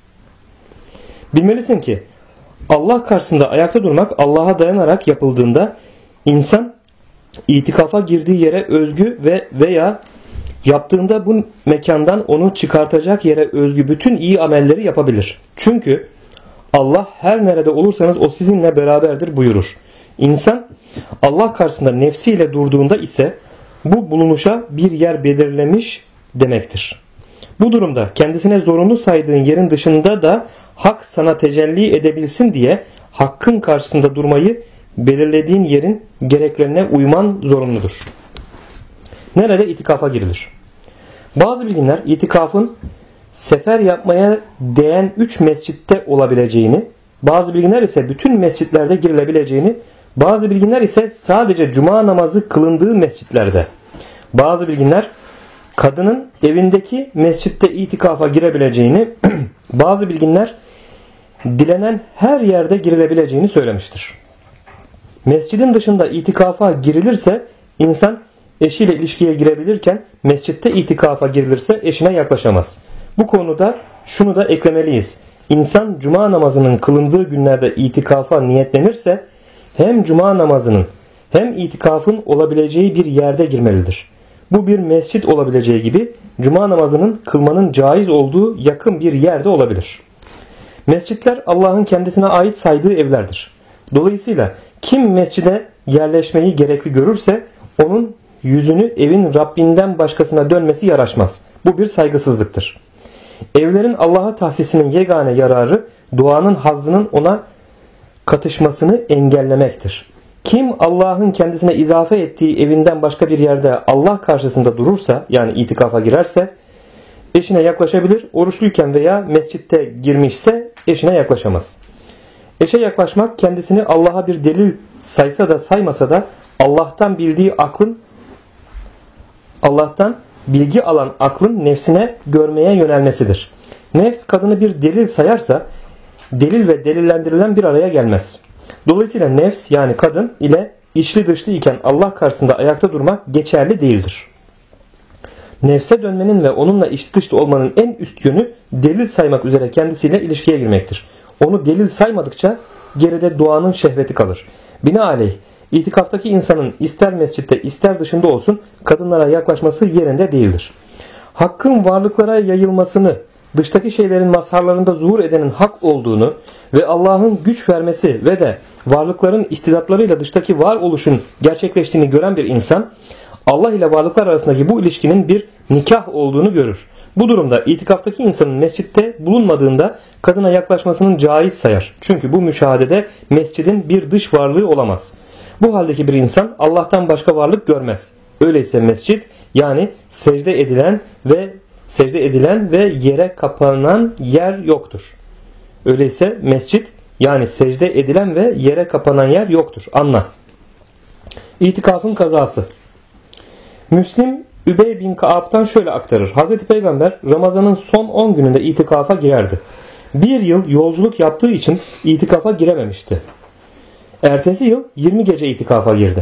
Bilmelisin ki Allah karşısında ayakta durmak Allah'a dayanarak yapıldığında insan itikafa girdiği yere özgü veya yaptığında bu mekandan onu çıkartacak yere özgü bütün iyi amelleri yapabilir. Çünkü Allah her nerede olursanız o sizinle beraberdir buyurur. İnsan Allah karşısında nefsiyle durduğunda ise bu bulunuşa bir yer belirlemiş demektir. Bu durumda kendisine zorunlu saydığın yerin dışında da hak sana tecelli edebilsin diye hakkın karşısında durmayı belirlediğin yerin gereklerine uyman zorunludur. Nerede itikafa girilir? Bazı bilginler itikafın sefer yapmaya değen 3 mescitte olabileceğini, bazı bilginler ise bütün mescitlerde girilebileceğini, bazı bilginler ise sadece cuma namazı kılındığı mescitlerde, bazı bilginler kadının evindeki mescitte itikafa girebileceğini, bazı bilginler dilenen her yerde girilebileceğini söylemiştir. Mescidin dışında itikafa girilirse insan eşiyle ilişkiye girebilirken mescitte itikafa girilirse eşine yaklaşamaz. Bu konuda şunu da eklemeliyiz. İnsan cuma namazının kılındığı günlerde itikafa niyetlenirse hem cuma namazının hem itikafın olabileceği bir yerde girmelidir. Bu bir mescit olabileceği gibi cuma namazının kılmanın caiz olduğu yakın bir yerde olabilir. Mescitler Allah'ın kendisine ait saydığı evlerdir. Dolayısıyla kim mescide yerleşmeyi gerekli görürse onun yüzünü evin Rabbinden başkasına dönmesi yaraşmaz. Bu bir saygısızlıktır. Evlerin Allah'a tahsisinin yegane yararı duanın hazzının ona katışmasını engellemektir. Kim Allah'ın kendisine izafe ettiği evinden başka bir yerde Allah karşısında durursa, yani itikafa girerse eşine yaklaşabilir. Oruçluyken veya mescitte girmişse eşine yaklaşamaz. Eşe yaklaşmak kendisini Allah'a bir delil saysa da saymasa da Allah'tan bilgi alan aklın nefsine görmeye yönelmesidir. Nefs kadını bir delil sayarsa delil ve delillendirilen bir araya gelmez. Dolayısıyla nefs yani kadın ile içli dışlı iken Allah karşısında ayakta durmak geçerli değildir. Nefse dönmenin ve onunla içli dışlı olmanın en üst yönü delil saymak üzere kendisiyle ilişkiye girmektir. Onu delil saymadıkça geride doğanın şehveti kalır. Binaenaleyh itikaftaki insanın ister mescitte ister dışında olsun kadınlara yaklaşması yerinde değildir. Hakkın varlıklara yayılmasını, dıştaki şeylerin mazharlarında zuhur edenin hak olduğunu ve Allah'ın güç vermesi ve de varlıkların istidatlarıyla dıştaki varoluşun gerçekleştiğini gören bir insan, Allah ile varlıklar arasındaki bu ilişkinin bir nikah olduğunu görür. Bu durumda itikaftaki insanın mescitte bulunmadığında kadına yaklaşmasının caiz sayar. Çünkü bu müşahadede mescidin bir dış varlığı olamaz. Bu haldeki bir insan Allah'tan başka varlık görmez. Öyleyse mescit yani secde edilen ve yere kapanan yer yoktur. Öyleyse mescit yani secde edilen ve yere kapanan yer yoktur. Anla. İtikafın kazası. Müslim Übey bin Kaab'tan şöyle aktarır. Hazreti Peygamber Ramazan'ın son 10 gününde itikafa girerdi. Bir yıl yolculuk yaptığı için itikafa girememişti. Ertesi yıl 20 gece itikafa girdi.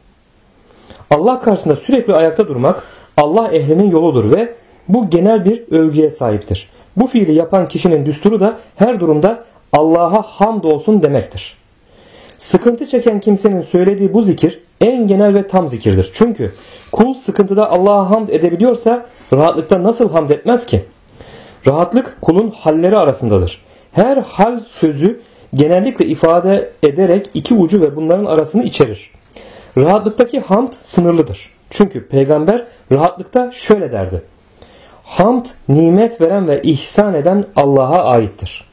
Allah karşısında sürekli ayakta durmak Allah ehlinin yoludur ve bu genel bir övgüye sahiptir. Bu fiili yapan kişinin düsturu da her durumda Allah'a hamdolsun demektir. Sıkıntı çeken kimsenin söylediği bu zikir en genel ve tam zikirdir. Çünkü kul sıkıntıda Allah'a hamd edebiliyorsa rahatlıkta nasıl hamd etmez ki? Rahatlık kulun halleri arasındadır. Her hal sözü genellikle ifade ederek iki ucu ve bunların arasını içerir. Rahatlıktaki hamd sınırlıdır. Çünkü peygamber rahatlıkta şöyle derdi. Hamd nimet veren ve ihsan eden Allah'a aittir.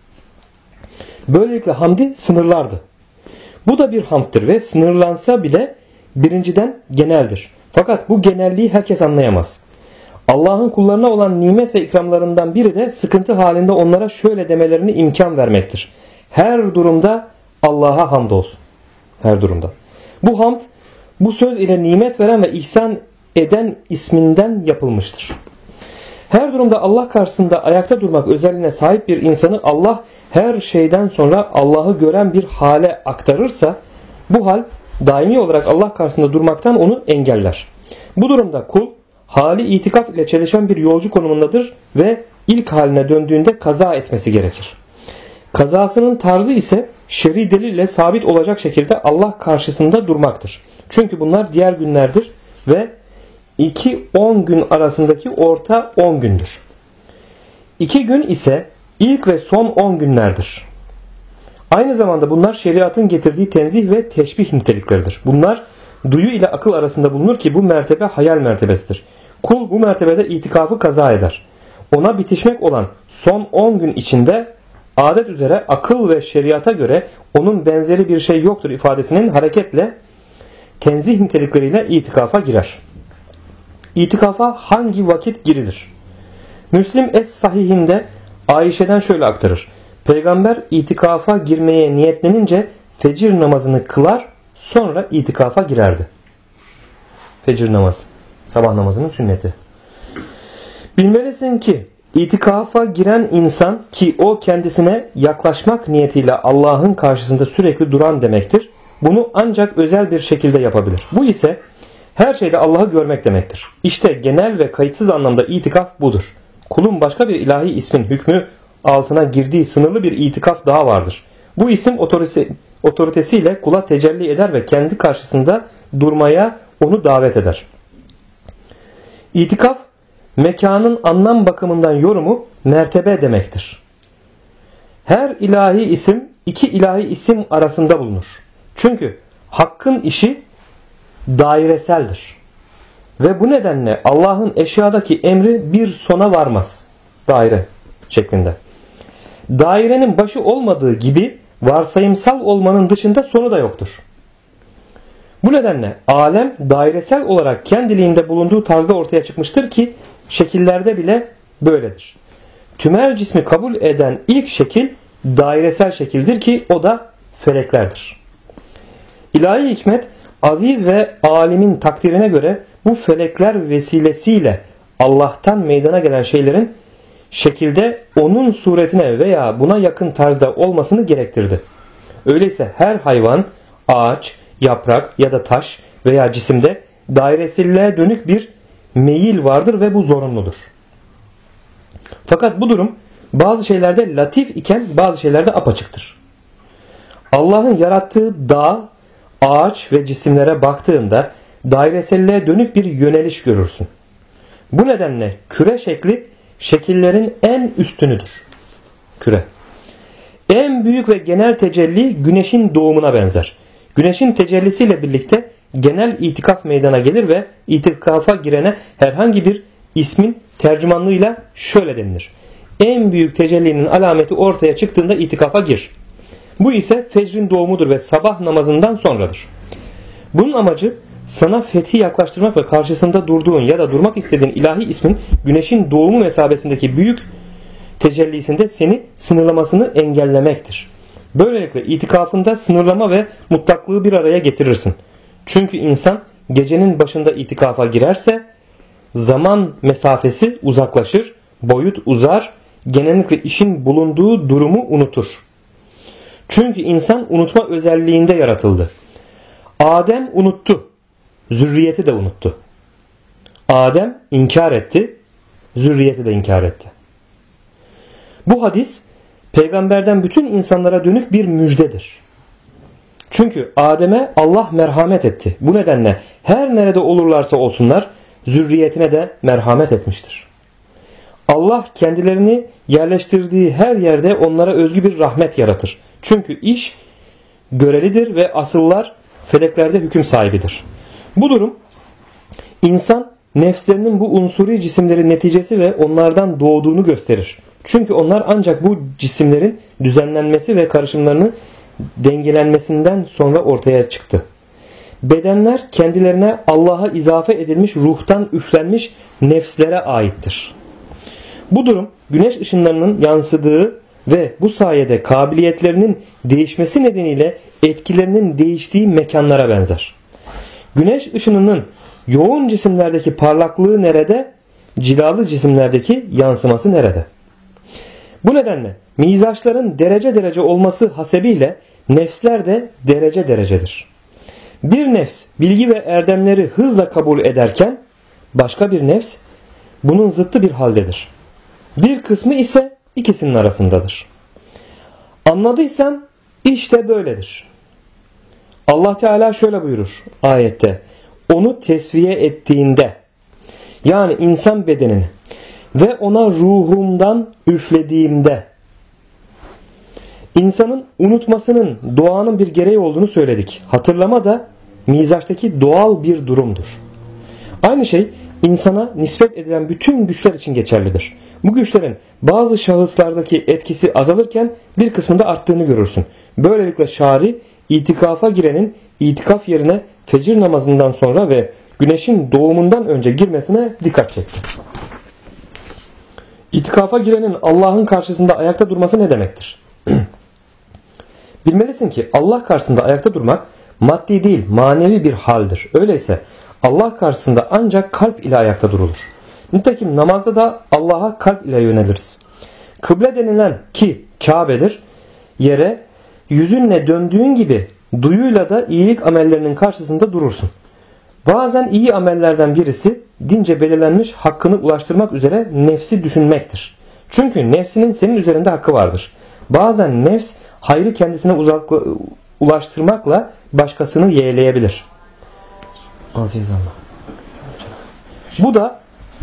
Böylelikle hamdi sınırlardı. Bu da bir hamdtir ve sınırlansa bile birinciden geneldir. Fakat bu genelliği herkes anlayamaz. Allah'ın kullarına olan nimet ve ikramlarından biri de sıkıntı halinde onlara şöyle demelerini imkan vermektir. Her durumda Allah'a hamdolsun. Her durumda. Bu hamd, bu söz ile nimet veren ve ihsan eden isminden yapılmıştır. Her durumda Allah karşısında ayakta durmak özelliğine sahip bir insanı Allah her şeyden sonra Allah'ı gören bir hale aktarırsa bu hal daimi olarak Allah karşısında durmaktan onu engeller. Bu durumda kul hali itikaf ile çelişen bir yolcu konumundadır ve ilk haline döndüğünde kaza etmesi gerekir. Kazasının tarzı ise şer'i delille sabit olacak şekilde Allah karşısında durmaktır. Çünkü bunlar diğer günlerdir ve 2-10 gün arasındaki orta 10 gündür. 2 gün ise ilk ve son 10 günlerdir. Aynı zamanda bunlar şeriatın getirdiği tenzih ve teşbih nitelikleridir. Bunlar duyu ile akıl arasında bulunur ki bu mertebe hayal mertebesidir. Kul bu mertebede itikafı kaza eder. Ona bitişmek olan son 10 gün içinde adet üzere akıl ve şeriata göre onun benzeri bir şey yoktur ifadesinin hareketle tenzih nitelikleriyle itikafa girer. İtikafa hangi vakit girilir? Müslim Es-Sahihinde Ayşe'den şöyle aktarır. Peygamber itikafa girmeye niyetlenince fecir namazını kılar, sonra itikafa girerdi. Fecir namazı, sabah namazının sünneti. Bilmelisin ki itikafa giren insan ki o kendisine yaklaşmak niyetiyle Allah'ın karşısında sürekli duran demektir. Bunu ancak özel bir şekilde yapabilir. Bu ise her şeyde Allah'ı görmek demektir. İşte genel ve kayıtsız anlamda itikaf budur. Kulun başka bir ilahi ismin hükmü altına girdiği sınırlı bir itikaf daha vardır. Bu isim otoritesiyle kula tecelli eder ve kendi karşısında durmaya onu davet eder. İtikaf, mekanın anlam bakımından yorumu mertebe demektir. Her ilahi isim iki ilahi isim arasında bulunur. Çünkü hakkın işi daireseldir. Ve bu nedenle Allah'ın eşyadaki emri bir sona varmaz. Daire şeklinde. Dairenin başı olmadığı gibi varsayımsal olmanın dışında sonu da yoktur. Bu nedenle alem dairesel olarak kendiliğinde bulunduğu tarzda ortaya çıkmıştır ki şekillerde bile böyledir. Tümel cismi kabul eden ilk şekil dairesel şekildir ki o da feleklerdir. İlahi hikmet Aziz ve alimin takdirine göre bu felekler vesilesiyle Allah'tan meydana gelen şeylerin şekilde onun suretine veya buna yakın tarzda olmasını gerektirdi. Öyleyse her hayvan, ağaç, yaprak ya da taş veya cisimde daireselliliğe dönük bir meyil vardır ve bu zorunludur. Fakat bu durum bazı şeylerde latif iken bazı şeylerde apaçıktır. Allah'ın yarattığı dağ, ağaç ve cisimlere baktığında daireselliliğe dönük bir yöneliş görürsün. Bu nedenle küre şekli şekillerin en üstünüdür. Küre. En büyük ve genel tecelli güneşin doğumuna benzer. Güneşin tecellisiyle birlikte genel itikaf meydana gelir ve itikafa girene herhangi bir ismin tercümanlığıyla şöyle denilir. En büyük tecellinin alameti ortaya çıktığında itikafa gir. Bu ise fecrin doğumudur ve sabah namazından sonradır. Bunun amacı sana fethi yaklaştırmak ve karşısında durduğun ya da durmak istediğin ilahi ismin güneşin doğumu mesabesindeki büyük tecellisinde seni sınırlamasını engellemektir. Böylelikle itikafında sınırlama ve mutlaklığı bir araya getirirsin. Çünkü insan gecenin başında itikafa girerse zaman mesafesi uzaklaşır, boyut uzar, genellikle işin bulunduğu durumu unutur. Çünkü insan unutma özelliğinde yaratıldı. Adem unuttu, zürriyeti de unuttu. Adem inkar etti, zürriyeti de inkar etti. Bu hadis peygamberden bütün insanlara dönük bir müjdedir. Çünkü Adem'e Allah merhamet etti. Bu nedenle her nerede olurlarsa olsunlar zürriyetine de merhamet etmiştir. Allah kendilerini yerleştirdiği her yerde onlara özgü bir rahmet yaratır. Çünkü iş görelidir ve asıllar feleklerde hüküm sahibidir. Bu durum insan nefslerinin bu unsuri cisimlerin neticesi ve onlardan doğduğunu gösterir. Çünkü onlar ancak bu cisimlerin düzenlenmesi ve karışımlarının dengelenmesinden sonra ortaya çıktı. Bedenler kendilerine Allah'a izafe edilmiş ruhtan üflenmiş nefslere aittir. Bu durum güneş ışınlarının yansıdığı ve bu sayede kabiliyetlerinin değişmesi nedeniyle etkilerinin değiştiği mekanlara benzer. Güneş ışınının yoğun cisimlerdeki parlaklığı nerede, cilalı cisimlerdeki yansıması nerede? Bu nedenle mizaçların derece derece olması hasebiyle nefsler de derece derecedir. Bir nefs bilgi ve erdemleri hızla kabul ederken başka bir nefs bunun zıttı bir haldedir. Bir kısmı ise ikisinin arasındadır. Anladıysan işte böyledir. Allah Teala şöyle buyurur ayette. Onu tesviye ettiğinde yani insan bedenini ve ona ruhumdan üflediğimde insanın unutmasının doğanın bir gereği olduğunu söyledik. Hatırlama da mizaçtaki doğal bir durumdur. Aynı şey insana nispet edilen bütün güçler için geçerlidir. Bu güçlerin bazı şahıslardaki etkisi azalırken bir kısmında arttığını görürsün. Böylelikle şari itikafa girenin itikaf yerine fecir namazından sonra ve güneşin doğumundan önce girmesine dikkat çekti. İtikafa girenin Allah'ın karşısında ayakta durması ne demektir? Bilmelisin ki Allah karşısında ayakta durmak maddi değil manevi bir haldir. Öyleyse Allah karşısında ancak kalp ile ayakta durulur. Nitekim namazda da Allah'a kalp ile yöneliriz. Kıble denilen ki Kabe'dir. Yere yüzünle döndüğün gibi duyuyla da iyilik amellerinin karşısında durursun. Bazen iyi amellerden birisi dince belirlenmiş hakkını ulaştırmak üzere nefsi düşünmektir. Çünkü nefsinin senin üzerinde hakkı vardır. Bazen nefs hayrı kendisine ulaştırmakla başkasını yeğleyebilir. Aziz Allah. Bu da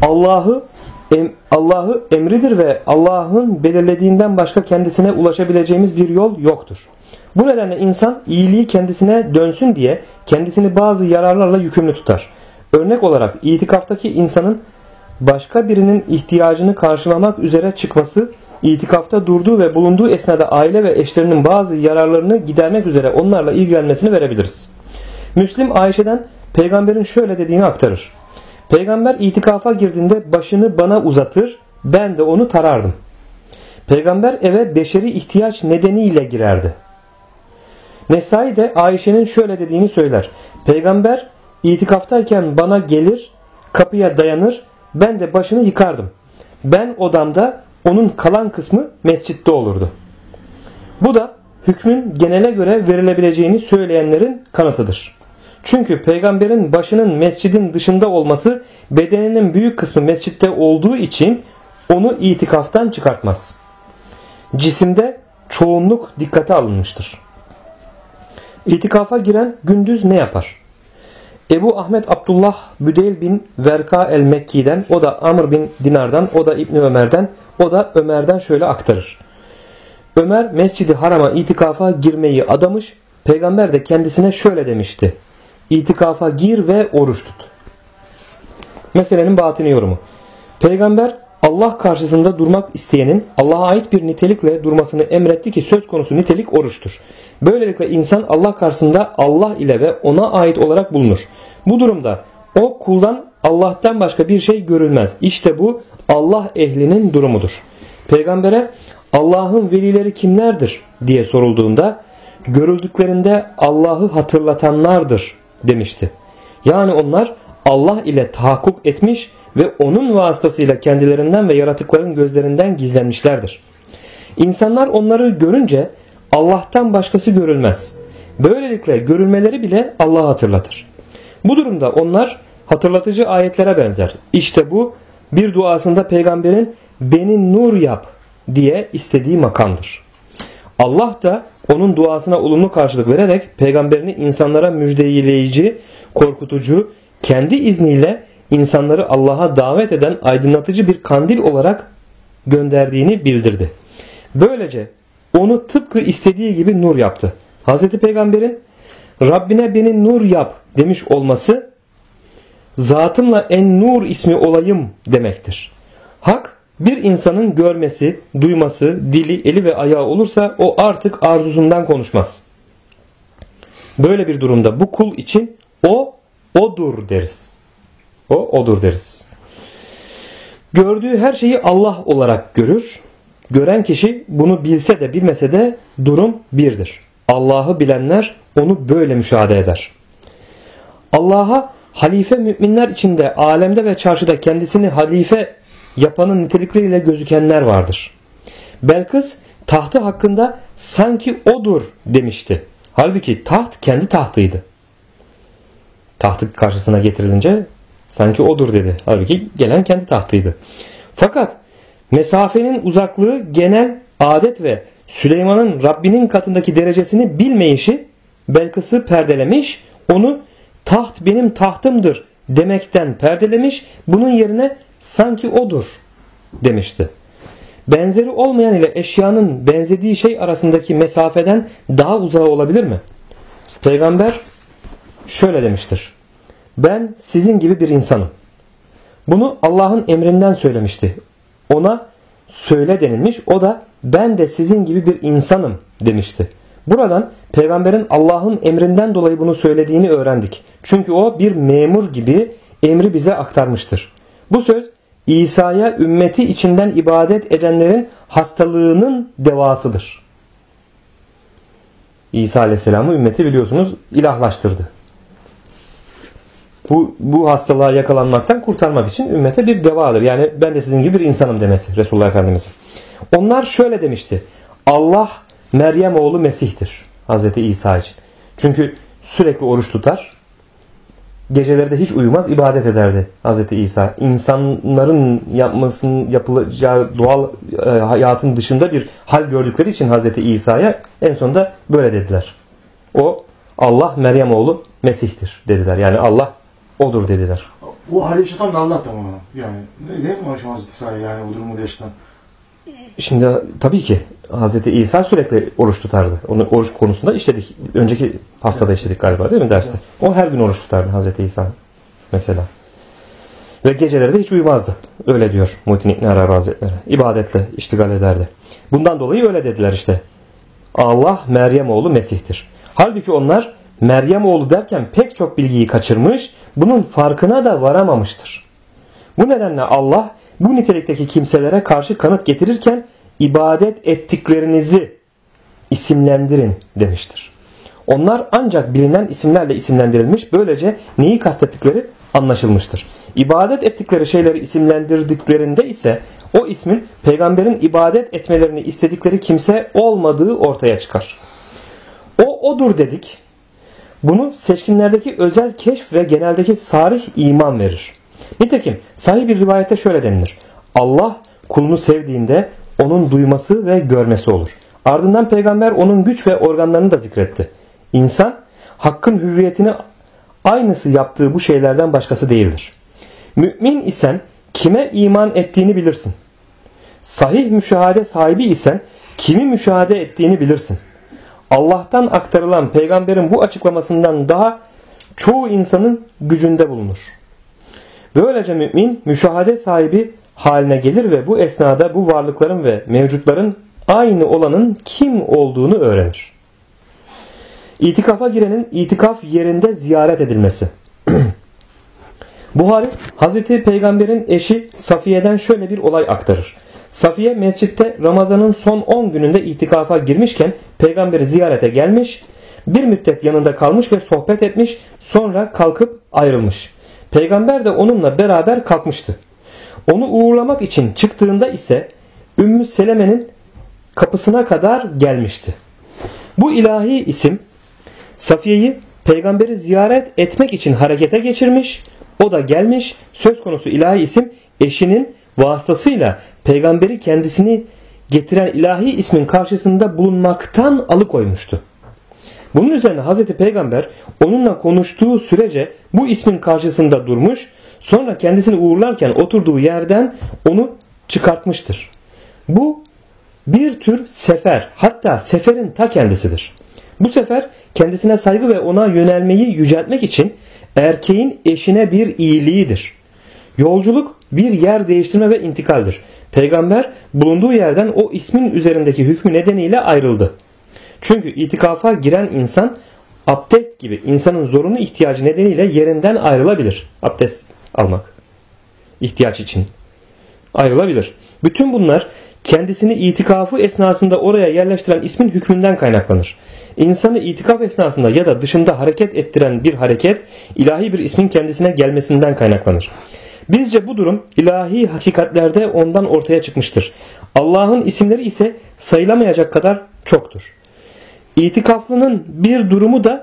Allah'ı emridir ve Allah'ın belirlediğinden başka kendisine ulaşabileceğimiz bir yol yoktur. Bu nedenle insan iyiliği kendisine dönsün diye kendisini bazı yararlarla yükümlü tutar. Örnek olarak itikaftaki insanın başka birinin ihtiyacını karşılamak üzere çıkması, itikafta durduğu ve bulunduğu esnada aile ve eşlerinin bazı yararlarını gidermek üzere onlarla ilgilenmesini verebiliriz. Müslim Ayşe'den peygamberin şöyle dediğini aktarır. Peygamber itikafa girdiğinde başını bana uzatır, ben de onu tarardım. Peygamber eve beşeri ihtiyaç nedeniyle girerdi. Nesai de Ayşe'nin şöyle dediğini söyler. Peygamber itikaftayken bana gelir, kapıya dayanır, ben de başını yıkardım. Ben odamda, onun kalan kısmı mescitte olurdu. Bu da hükmün genele göre verilebileceğini söyleyenlerin kanıtıdır. Çünkü peygamberin başının mescidin dışında olması bedeninin büyük kısmı mescitte olduğu için onu itikaftan çıkartmaz. Cisimde çoğunluk dikkate alınmıştır. İtikafa giren gündüz ne yapar? Ebu Ahmet Abdullah Büdeyl bin Verka el-Mekki'den, o da Amr bin Dinar'dan, o da İbni Ömer'den, o da Ömer'den şöyle aktarır. Ömer Mescid-i Haram'a itikafa girmeyi adamış. Peygamber de kendisine şöyle demişti. İtikafa gir ve oruç tut. Meselenin batini yorumu. Peygamber Allah karşısında durmak isteyenin Allah'a ait bir nitelikle durmasını emretti ki söz konusu nitelik oruçtur. Böylelikle insan Allah karşısında Allah ile ve ona ait olarak bulunur. Bu durumda o kuldan Allah'tan başka bir şey görülmez. İşte bu Allah ehlinin durumudur. Peygambere Allah'ın velileri kimlerdir diye sorulduğunda görüldüklerinde Allah'ı hatırlatanlardır demişti. Yani onlar Allah ile tahakkuk etmiş ve onun vasıtasıyla kendilerinden ve yaratıkların gözlerinden gizlenmişlerdir. İnsanlar onları görünce Allah'tan başkası görülmez. Böylelikle görülmeleri bile Allah'ı hatırlatır. Bu durumda onlar hatırlatıcı ayetlere benzer. İşte bu bir duasında peygamberin beni nur yap diye istediği makamdır. Allah da onun duasına olumlu karşılık vererek peygamberini insanlara müjdeleyici, korkutucu, kendi izniyle insanları Allah'a davet eden aydınlatıcı bir kandil olarak gönderdiğini bildirdi. Böylece onu tıpkı istediği gibi nur yaptı. Hz. Peygamber'in Rabbine beni nur yap demiş olması zatımla en nur ismi olayım demektir. Hak bir insanın görmesi, duyması, dili, eli ve ayağı olursa o artık arzusundan konuşmaz. Böyle bir durumda bu kul için o odur deriz. O odur deriz. Gördüğü her şeyi Allah olarak görür. Gören kişi bunu bilse de bilmese de durum birdir. Allah'ı bilenler onu böyle müşahede eder. Allah'a halife müminler içinde alemde ve çarşıda kendisini halife yapanın nitelikleriyle gözükenler vardır. Belkıs tahtı hakkında sanki odur demişti. Halbuki taht kendi tahtıydı. Tahtı karşısına getirilince sanki odur dedi. Halbuki gelen kendi tahtıydı. Fakat mesafenin uzaklığı genel adet ve Süleyman'ın Rabbinin katındaki derecesini bilmeyişi Belkıs'ı perdelemiş, onu taht benim tahtımdır demekten perdelemiş, bunun yerine sanki odur demişti. Benzeri olmayan ile eşyanın benzediği şey arasındaki mesafeden daha uzağı olabilir mi? Peygamber şöyle demiştir. Ben sizin gibi bir insanım. Bunu Allah'ın emrinden söylemişti. Ona söyle denilmiş. O da ben de sizin gibi bir insanım demişti. Buradan peygamberin Allah'ın emrinden dolayı bunu söylediğini öğrendik. Çünkü o bir memur gibi emri bize aktarmıştır. Bu söz İsa'ya ümmeti içinden ibadet edenlerin hastalığının devasıdır. İsa Aleyhisselam'ı ümmeti biliyorsunuz ilahlaştırdı. Bu hastalığa yakalanmaktan kurtarmak için ümmete bir devadır. Yani ben de sizin gibi bir insanım demesi Resulullah Efendimiz. Onlar şöyle demişti. Allah Meryem oğlu Mesih'tir. Hazreti İsa için. Çünkü sürekli oruç tutar. Geceleri de hiç uyumaz, ibadet ederdi Hazreti İsa. İnsanların yapılacağı doğal hayatın dışında bir hal gördükleri için Hazreti İsa'ya en sonunda böyle dediler. O Allah Meryem oğlu Mesih'tir dediler. Yani Allah odur dediler. O hali yaşatan da Allah tamam. Yani ne mi Hazreti İsa'ya yani o durumu yaşatan? Şimdi tabii ki Hazreti İsa sürekli oruç tutardı. Onu oruç konusunda işledik. Önceki haftada işledik galiba değil mi derste? O her gün oruç tutardı Hazreti İsa mesela. Ve geceleri de hiç uyumazdı. Öyle diyor Muhittin İbn Arabi Hazretleri. İbadetle iştigal ederdi. Bundan dolayı öyle dediler işte. Allah Meryem oğlu Mesih'tir. Halbuki onlar Meryem oğlu derken pek çok bilgiyi kaçırmış, bunun farkına da varamamıştır. Bu nedenle Allah bu nitelikteki kimselere karşı kanıt getirirken ibadet ettiklerinizi isimlendirin demiştir. Onlar ancak bilinen isimlerle isimlendirilmiş. Böylece neyi kastettikleri anlaşılmıştır. İbadet ettikleri şeyleri isimlendirdiklerinde ise o ismin peygamberin ibadet etmelerini istedikleri kimse olmadığı ortaya çıkar. O odur dedik. Bunu seçkinlerdeki özel keşf ve geneldeki sarih iman verir. Nitekim sahih bir rivayette şöyle denilir. Allah kulunu sevdiğinde onun duyması ve görmesi olur. Ardından peygamber onun güç ve organlarını da zikretti. İnsan hakkın hürriyetini aynısı yaptığı bu şeylerden başkası değildir. Mümin isen kime iman ettiğini bilirsin. Sahih müşahede sahibi isen kimi müşahede ettiğini bilirsin. Allah'tan aktarılan peygamberin bu açıklamasından daha çoğu insanın gücünde bulunur. Böylece mümin müşahede sahibi haline gelir ve bu esnada bu varlıkların ve mevcutların aynı olanın kim olduğunu öğrenir. İtikafa girenin itikaf yerinde ziyaret edilmesi. Buhari, Hazreti Peygamber'in eşi Safiye'den şöyle bir olay aktarır. Safiye mescitte Ramazan'ın son 10 gününde itikafa girmişken peygamberi ziyarete gelmiş, bir müddet yanında kalmış ve sohbet etmiş, sonra kalkıp ayrılmış. Peygamber de onunla beraber kalkmıştı. Onu uğurlamak için çıktığında ise Ümmü Seleme'nin kapısına kadar gelmişti. Bu ilahi isim Safiye'yi peygamberi ziyaret etmek için harekete geçirmiş, o da gelmiş. Söz konusu ilahi isim eşinin vasıtasıyla peygamberi kendisini getiren ilahi ismin karşısında bulunmaktan alıkoymuştu. Bunun üzerine Hazreti Peygamber onunla konuştuğu sürece bu ismin karşısında durmuş, sonra kendisini uğurlarken oturduğu yerden onu çıkartmıştır. Bu bir tür sefer, hatta seferin ta kendisidir. Bu sefer kendisine saygı ve ona yönelmeyi yüceltmek için erkeğin eşine bir iyiliğidir. Yolculuk bir yer değiştirme ve intikaldir. Peygamber bulunduğu yerden o ismin üzerindeki hükmü nedeniyle ayrıldı. Çünkü itikafa giren insan abdest gibi insanın zorunlu ihtiyacı nedeniyle yerinden ayrılabilir. Abdest almak ihtiyaç için ayrılabilir. Bütün bunlar kendisini itikafı esnasında oraya yerleştiren ismin hükmünden kaynaklanır. İnsanı itikaf esnasında ya da dışında hareket ettiren bir hareket ilahi bir ismin kendisine gelmesinden kaynaklanır. Bizce bu durum ilahi hakikatlerde ondan ortaya çıkmıştır. Allah'ın isimleri ise sayılamayacak kadar çoktur. İtikaflının bir durumu da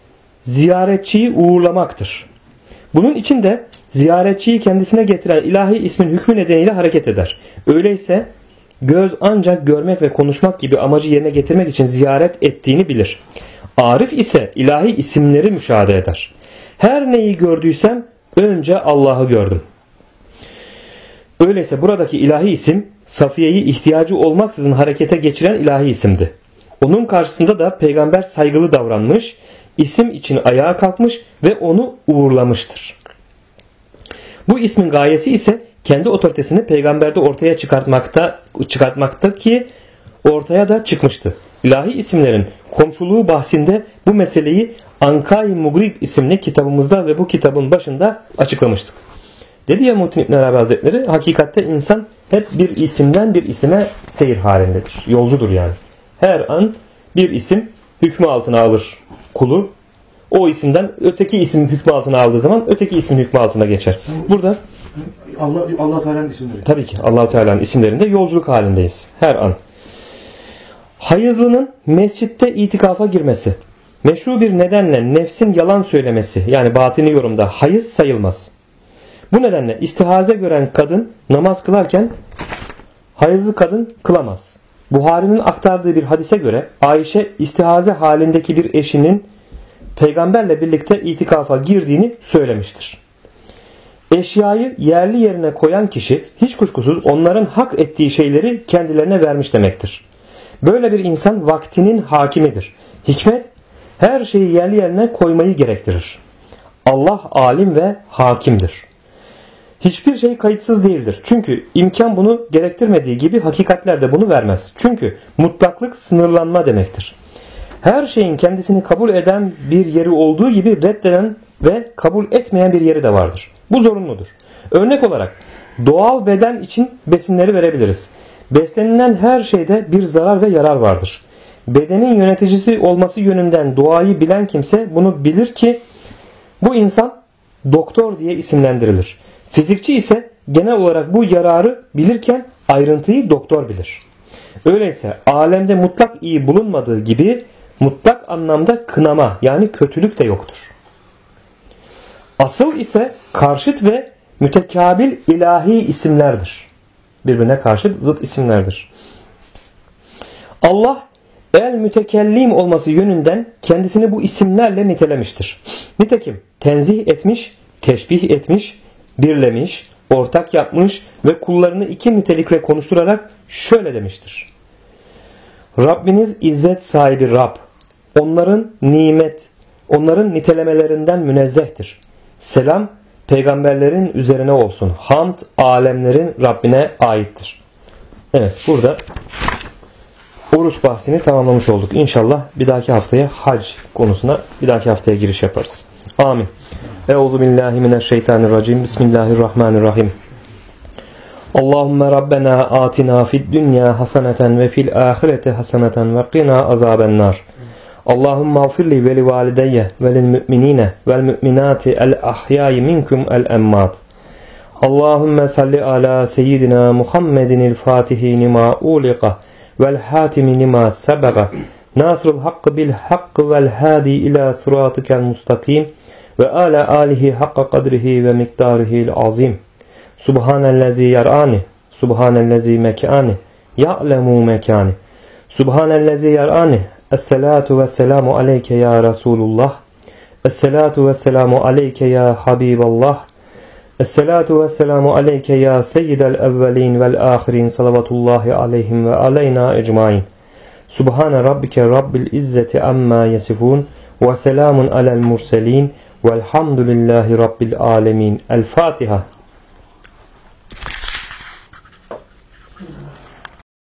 ziyaretçiyi uğurlamaktır. Bunun için de ziyaretçiyi kendisine getiren ilahi ismin hükmü nedeniyle hareket eder. Öyleyse göz ancak görmek ve konuşmak gibi amacı yerine getirmek için ziyaret ettiğini bilir. Arif ise ilahi isimleri müşahede eder. Her neyi gördüysem önce Allah'ı gördüm. Öyleyse buradaki ilahi isim Safiye'yi ihtiyacı olmaksızın harekete geçiren ilahi isimdi. Onun karşısında da peygamber saygılı davranmış, isim için ayağa kalkmış ve onu uğurlamıştır. Bu ismin gayesi ise kendi otoritesini peygamberde ortaya çıkartmakta ki ortaya da çıkmıştı. İlahi isimlerin komşuluğu bahsinde bu meseleyi Ankâ-i Mugrib isimli kitabımızda ve bu kitabın başında açıklamıştık. Dedi ya Muhittin İbn Arabi Hazretleri, hakikatte insan hep bir isimden bir isime seyir halindedir. Yolcudur yani. Her an bir isim hükmü altına alır kulu. O isimden öteki isim hükmü altına aldığı zaman öteki ismin hükmü altına geçer. Burada Allah Teala'nın isimleri. Tabii ki Allah Teala'nın isimlerinde yolculuk halindeyiz her an. Hayızlının mescitte itikafa girmesi, meşru bir nedenle nefsin yalan söylemesi yani batini yorumda hayız sayılmaz. Bu nedenle istihaze gören kadın namaz kılarken hayızlı kadın kılamaz. Buhari'nin aktardığı bir hadise göre Ayşe istihaze halindeki bir eşinin peygamberle birlikte itikafa girdiğini söylemiştir. Eşyayı yerli yerine koyan kişi hiç kuşkusuz onların hak ettiği şeyleri kendilerine vermiş demektir. Böyle bir insan vaktinin hakimidir. Hikmet her şeyi yerli yerine koymayı gerektirir. Allah alim ve hakimdir. Hiçbir şey kayıtsız değildir. Çünkü imkan bunu gerektirmediği gibi hakikatler de bunu vermez. Çünkü mutlaklık sınırlanma demektir. Her şeyin kendisini kabul eden bir yeri olduğu gibi reddeden ve kabul etmeyen bir yeri de vardır. Bu zorunludur. Örnek olarak doğal beden için besinleri verebiliriz. Beslenilen her şeyde bir zarar ve yarar vardır. bedenin yöneticisi olması yönünden duayı bilen kimse bunu bilir ki bu insan doktor diye isimlendirilir. Fizikçi ise genel olarak bu yararı bilirken ayrıntıyı doktor bilir. Öyleyse alemde mutlak iyi bulunmadığı gibi mutlak anlamda kınama yani kötülük de yoktur. Asıl ise karşıt ve mütekabil ilahi isimlerdir. Birbirine karşıt zıt isimlerdir. Allah el mütekellim olması yönünden kendisini bu isimlerle nitelemiştir. Nitekim tenzih etmiş, teşbih etmiş, birlemiş, ortak yapmış ve kullarını iki nitelikle konuşturarak şöyle demiştir. Rabbiniz izzet sahibi Rab. Onların nimet, onların nitelemelerinden münezzehtir. Selam peygamberlerin üzerine olsun. Hamd alemlerin Rabbine aittir. Evet, burada oruç bahsini tamamlamış olduk. İnşallah bir dahaki haftaya hac konusuna bir dahaki haftaya giriş yaparız. Amin. Euzubillahimineşşeytanirracim. Bismillahirrahmanirrahim. Allahümme Rabbena atina fid dünya haseneten ve fil ahireti haseneten ve qina azabennar. Allahümme ağfirli ve li valideyye ve lil müminine vel müminati el ahyai minkum el emmat. Allahümme salli ala seyyidina Muhammedinil fatihi nima uliqa vel hatimi nima sebega nasrul hakkı bil hakkı vel hadi ila sıratikel mustakim ve ala alihi hakka kadrihi ve miktarihil azim. Subhanellezi yar'ani, subhanellezi mekani, ya'lemu mekani. Subhanellezi yar'ani, esselatu vesselamu aleyke ya Resulullah. Esselatu vesselamu aleyke ya Habiballah. Esselatu vesselamu aleyke ya seyyidel evvelin vel ahirin salavatullahi aleyhim ve aleyna ecmain. Subhane rabbike rabbil izzeti amma yasifun ve selamun alel murselin velhamdülillahi rabbil alemin. El Fatiha.